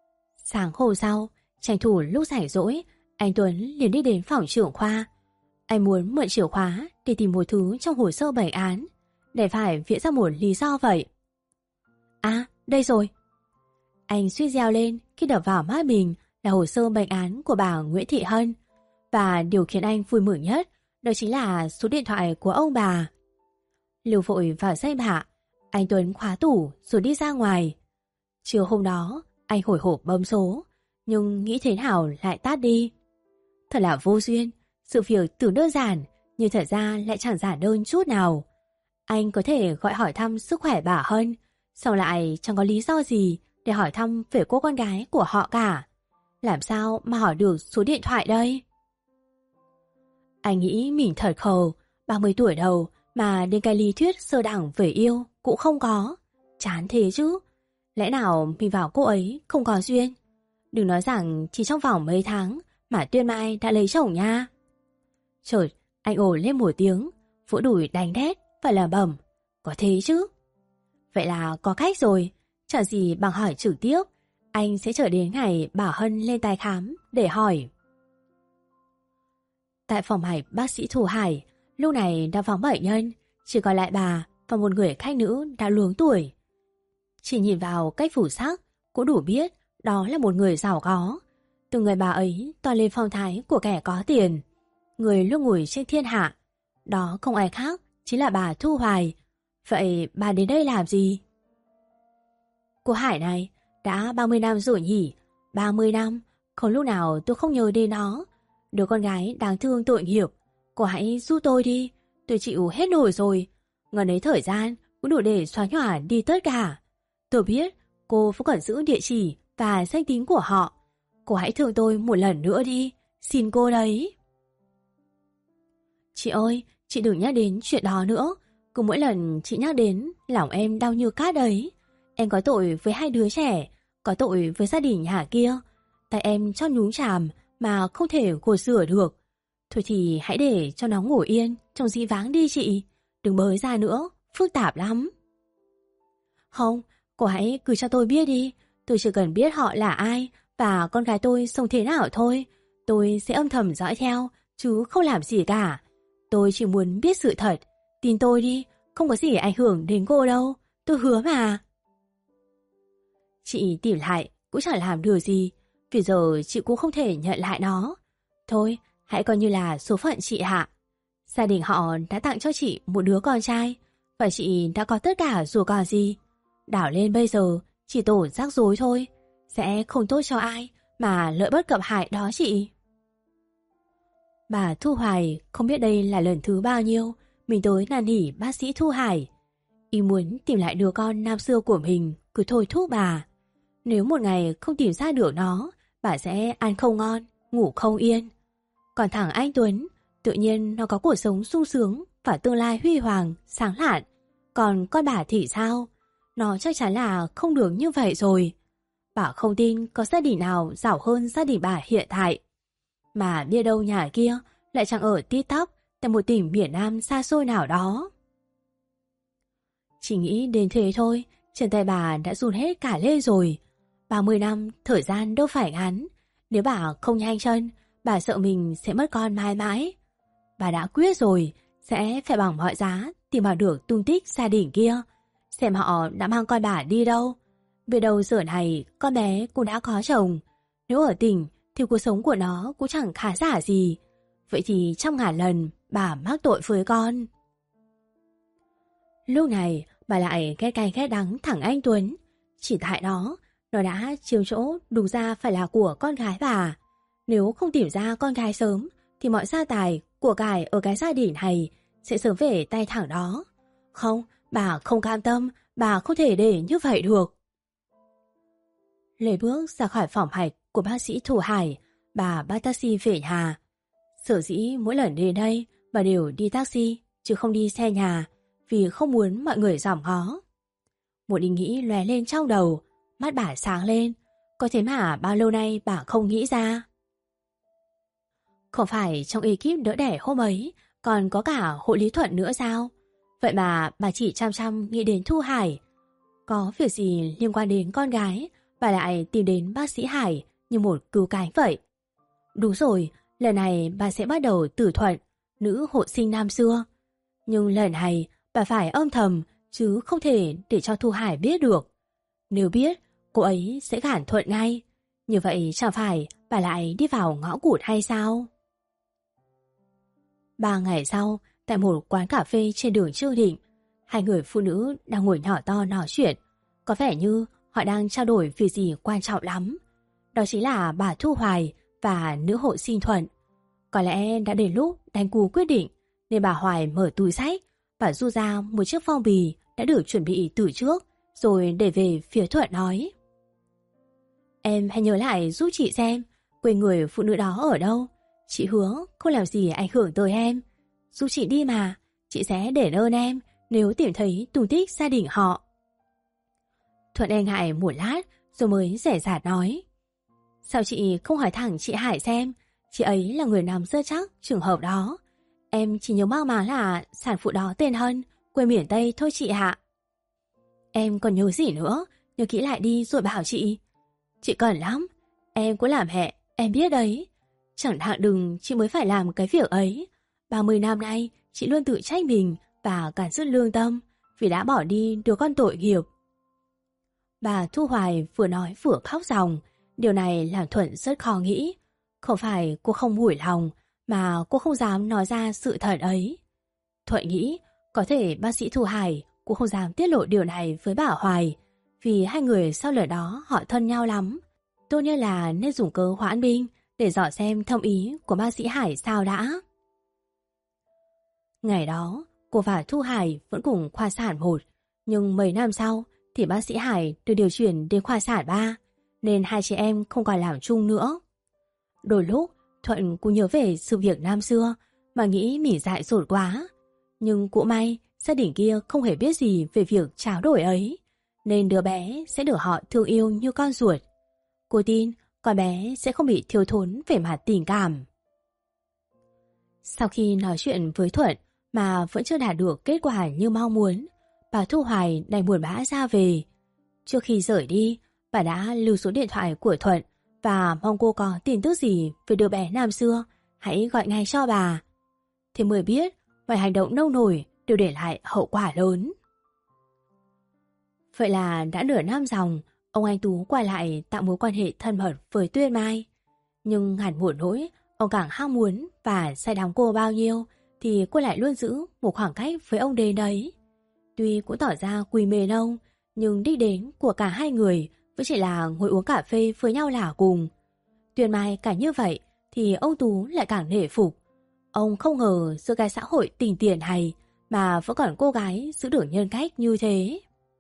Sáng hôm sau, tranh thủ lúc rảnh rỗi, anh Tuấn liền đi đến phòng trưởng khoa. Anh muốn mượn chìa khóa để tìm một thứ trong hồ sơ bệnh án, để phải viết ra một lý do vậy. À, đây rồi. Anh suýt reo lên khi đập vào mắt mình là hồ sơ bệnh án của bà Nguyễn Thị Hân. Và điều khiến anh vui mừng nhất đó chính là số điện thoại của ông bà. Lưu vội vào danh bạ, anh Tuấn khóa tủ rồi đi ra ngoài. Chiều hôm đó, anh hồi hộp bấm số, nhưng nghĩ thế nào lại tắt đi. Thật là vô duyên, sự việc tưởng đơn giản, nhưng thật ra lại chẳng giản đơn chút nào. Anh có thể gọi hỏi thăm sức khỏe bà Hân, xong lại chẳng có lý do gì để hỏi thăm về cô con gái của họ cả. Làm sao mà hỏi được số điện thoại đây? Anh nghĩ mình thật khờ, 30 tuổi đầu mà đến cái lý thuyết sơ đẳng về yêu cũng không có. Chán thế chứ. Lẽ nào mình vào cô ấy không có duyên? Đừng nói rằng chỉ trong vòng mấy tháng mà Tuyên Mai đã lấy chồng nha. Chợt anh ồ lên một tiếng, vỗ đùi đánh đét và lẩm bẩm. Có thế chứ? Vậy là có cách rồi. Chẳng gì bằng hỏi trực tiếp. Anh sẽ chờ đến ngày bà Hân lên tái khám để hỏi. Tại phòng hạch bác sĩ Thủ Hải, lúc này đã vắng bệnh nhân, chỉ còn lại bà và một người khách nữ đã luống tuổi. Chỉ nhìn vào cách phủ sắc cũng đủ biết đó là một người giàu có. Từ người bà ấy toan lên phong thái của kẻ có tiền, người luôn ngồi trên thiên hạ. Đó không ai khác, chính là bà Thu Hoài. Vậy bà đến đây làm gì? Cô Hải này, đã 30 năm rồi nhỉ? 30 năm, không lúc nào tôi không nhớ đến nó. Đứa con gái đáng thương tội nghiệp. Cô hãy giúp tôi đi, tôi chịu hết nổi rồi. Ngần ấy thời gian cũng đủ để xóa nhòa đi tất cả. Tôi biết cô vẫn còn giữ địa chỉ và danh tính của họ. Cô hãy thương tôi một lần nữa đi, xin cô đấy. Chị ơi, chị đừng nhắc đến chuyện đó nữa. Cứ mỗi lần chị nhắc đến, lòng em đau như cát đấy. Em có tội với hai đứa trẻ, có tội với gia đình nhà kia. Tại em cho nhúng chàm mà không thể gột rửa được. Thôi thì hãy để cho nó ngủ yên trong dĩ vãng đi chị. Đừng bới ra nữa, phức tạp lắm. Không, cô hãy cứ cho tôi biết đi. Tôi chỉ cần biết họ là ai và con gái tôi sống thế nào thôi. Tôi sẽ âm thầm dõi theo, chứ không làm gì cả. Tôi chỉ muốn biết sự thật. Tin tôi đi, không có gì ảnh hưởng đến cô đâu. Tôi hứa mà. Chị tìm lại cũng chẳng làm được gì. Vì giờ chị cũng không thể nhận lại nó. Thôi, hãy coi như là số phận chị hạ. Gia đình họ đã tặng cho chị một đứa con trai, và chị đã có tất cả rồi còn gì. Đảo lên bây giờ chỉ tổ rắc rối thôi. Sẽ không tốt cho ai mà lợi bất cập hại đó chị. Bà Thu Hoài không biết đây là lần thứ bao nhiêu mình tới năn nỉ bác sĩ Thu Hải. Ý muốn tìm lại đứa con năm xưa của mình cứ thôi thúc bà. Nếu một ngày không tìm ra được nó, bà sẽ ăn không ngon, ngủ không yên. Còn thằng anh Tuấn, tự nhiên nó có cuộc sống sung sướng và tương lai huy hoàng, sáng lạn. Còn con bà thì sao? Nó chắc chắn là không được như vậy rồi. Bà không tin có gia đình nào giàu hơn gia đình bà hiện tại. Mà biết đâu nhà kia lại chẳng ở tít tóc tại một tỉnh miền Nam xa xôi nào đó. Chỉ nghĩ đến thế thôi, chân tay bà đã run hết cả lên rồi. 30 năm, thời gian đâu phải ngắn. Nếu bà không nhanh chân, bà sợ mình sẽ mất con mãi mãi. Bà đã quyết rồi, sẽ phải bằng mọi giá tìm bằng được tung tích gia đình kia, xem họ đã mang con bà đi đâu. Về đầu giờ này, con bé cũng đã có chồng. Nếu ở tỉnh, thì cuộc sống của nó cũng chẳng khá giả gì. Vậy thì trăm ngàn lần bà mắc tội với con. Lúc này, bà lại ghét cay ghét đắng thằng anh Tuấn. Chỉ tại đó, nó đã chiếm chỗ đúng ra phải là của con gái bà. Nếu không tìm ra con gái sớm, thì mọi gia tài, của cải ở cái gia đình này sẽ sớm về tay thằng đó. Không, bà không cam tâm, bà không thể để như vậy được. Lấy bước ra khỏi phòng hạch của bác sĩ Thủ Hải, bà bắt taxi về nhà. Sở dĩ mỗi lần đến đây, bà đều đi taxi, chứ không đi xe nhà, vì không muốn mọi người dòm ngó. Một ý nghĩ lóe lên trong đầu, mắt bà sáng lên. Có thế mà bao lâu nay bà không nghĩ ra. Không phải trong ekip đỡ đẻ hôm ấy còn có cả hộ lý Thuận nữa sao? Vậy mà bà chỉ chăm chăm nghĩ đến Thu Hải. Có việc gì liên quan đến con gái, bà lại tìm đến bác sĩ Hải như một cứu cánh vậy. Đúng rồi, lần này bà sẽ bắt đầu từ Thuận. nữ hộ sinh năm xưa. Nhưng lần này bà phải âm thầm chứ không thể để cho Thu Hải biết được. Nếu biết, cô ấy sẽ gản Thuận ngay. Như vậy chẳng phải bà lại đi vào ngõ cụt hay sao? 3 ngày sau, tại một quán cà phê trên đường Trương Định, hai người phụ nữ đang ngồi nhỏ to nói chuyện. Có vẻ như họ đang trao đổi việc gì quan trọng lắm. Đó chính là bà Thu Hoài và nữ hộ sinh Thuận. Có lẽ đã đến lúc đánh cú quyết định, nên bà Hoài mở túi xách và rút ra một chiếc phong bì đã được chuẩn bị từ trước, rồi để về phía Thuận nói: Em hãy nhớ lại giúp chị xem quê người phụ nữ đó ở đâu. Chị hứa không làm gì ảnh hưởng tới em. Giúp chị đi mà, chị sẽ đền ơn em nếu tìm thấy tung tích gia đình họ. Thuận e ngại một lát rồi mới dè dặt nói: Sao chị không hỏi thẳng chị Hải xem, chị ấy là người nắm rất chắc trường hợp đó. Em chỉ nhớ mang máng là sản phụ đó tên Hân, quê miền Tây thôi chị ạ. Em còn nhớ gì nữa, nhớ kỹ lại đi rồi bảo chị. Chị cần lắm, em cũng làm mẹ, em biết đấy. Chẳng hạn đừng chị mới phải làm cái việc ấy. 30 năm nay chị luôn tự trách mình và cắn rứt lương tâm vì đã bỏ đi đứa con tội nghiệp. Bà Thu Hoài vừa nói vừa khóc ròng. Điều này làm Thuận rất khó nghĩ. Không phải cô không mủi lòng, mà cô không dám nói ra sự thật ấy. Thuận nghĩ có thể bác sĩ Thu Hải cũng không dám tiết lộ điều này với bà Hoài, vì hai người sau lời đó họ thân nhau lắm. Tốt nhất là nên dùng cớ hoãn binh để dò xem thông ý của bác sĩ Hải sao đã. Ngày đó, cô và Thu Hải vẫn cùng khoa sản 1, nhưng mấy năm sau thì bác sĩ Hải được điều chuyển đến khoa sản 3, nên hai chị em không còn làm chung nữa. Đôi lúc, Thuận cũng nhớ về sự việc năm xưa mà nghĩ mình dại dột quá. Nhưng cũng may, gia đình kia không hề biết gì về việc tráo đổi ấy, nên đứa bé sẽ được họ thương yêu như con ruột. Cô tin con bé sẽ không bị thiếu thốn về mặt tình cảm. Sau khi nói chuyện với Thuận mà vẫn chưa đạt được kết quả như mong muốn, bà Thu Hoài đành buồn bã ra về. Trước khi rời đi, bà đã lưu số điện thoại của Thuận và mong cô có tin tức gì về đứa bé năm xưa hãy gọi ngay cho bà. Thì mới biết mọi hành động nông nổi đều để lại hậu quả lớn. Vậy là đã nửa năm dòng, ông Anh Tú quay lại tạo mối quan hệ thân mật với Tuyên Mai. Nhưng ngàn một nỗi, ông càng ham muốn và say đắm cô bao nhiêu thì cô lại luôn giữ một khoảng cách với ông đến đấy. Tuy cũng tỏ ra quý mến ông, nhưng đích đến của cả hai người vẫn chỉ là ngồi uống cà phê với nhau là cùng. Tuyên Mai càng như vậy thì ông Tú lại càng nể phục. Ông không ngờ giữa cái xã hội tình tiền này mà vẫn còn cô gái giữ được nhân cách như thế.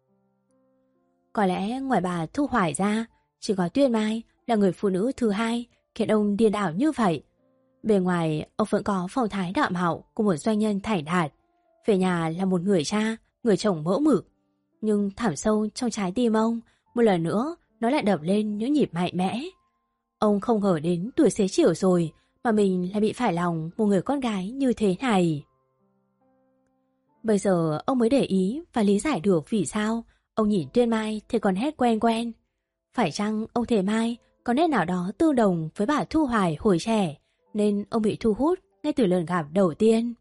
Có lẽ ngoài bà Thu Hoài ra, chỉ có Tuyên Mai là người phụ nữ thứ hai khiến ông điên đảo như vậy. Bề ngoài, ông vẫn có phong thái đạm hậu của một doanh nhân thành đạt. Về nhà là một người cha, người chồng mẫu mực. Nhưng thẳm sâu trong trái tim ông, một lần nữa nó lại đập lên những nhịp mạnh mẽ. Ông không ngờ đến tuổi xế chiều rồi mà mình lại bị phải lòng một người con gái như thế này. Bây giờ ông mới để ý và lý giải được vì sao ông nhìn Tuyên Mai thì còn hét quen quen. Phải chăng ông thề Mai có nét nào đó tương đồng với bà Thu Hoài hồi trẻ, nên ông bị thu hút ngay từ lần gặp đầu tiên.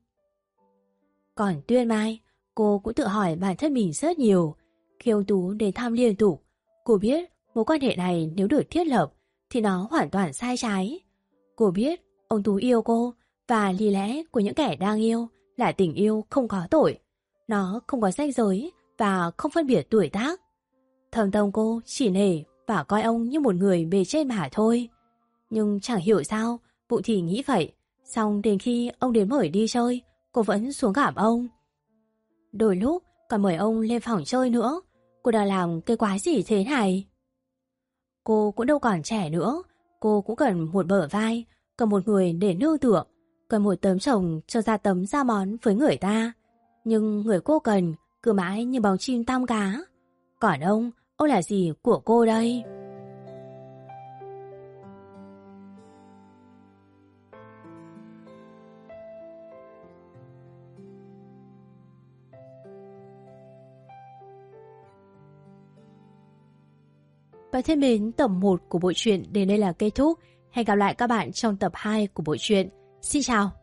Còn Tuyên Mai, cô cũng tự hỏi bản thân mình rất nhiều. Khi ông Tú đến thăm liên tục, cô biết mối quan hệ này nếu được thiết lập thì nó hoàn toàn sai trái. Cô biết ông Tú yêu cô và lý lẽ của những kẻ đang yêu là tình yêu không có tội. Nó không có ranh giới và không phân biệt tuổi tác. Thâm tâm cô chỉ nể và coi ông như một người bề trên mà thôi. Nhưng chẳng hiểu sao, bụng thì nghĩ vậy. Xong đến khi ông đến mời đi chơi, cô vẫn xuống gặp ông. Đôi lúc còn mời ông lên phòng chơi nữa. Cô đang làm cái quái gì thế này? Cô cũng đâu còn trẻ nữa. Cô cũng cần một bờ vai, cần một người để nương tựa, cần một tấm chồng cho ra tấm ra món với người ta. Nhưng người cô cần cứ mãi như bóng chim tam cá. Còn ông là gì của cô đây? Và thân mến, tập 1 của bộ truyện đến đây là kết thúc. Hẹn gặp lại các bạn trong tập 2 của bộ truyện. Xin chào!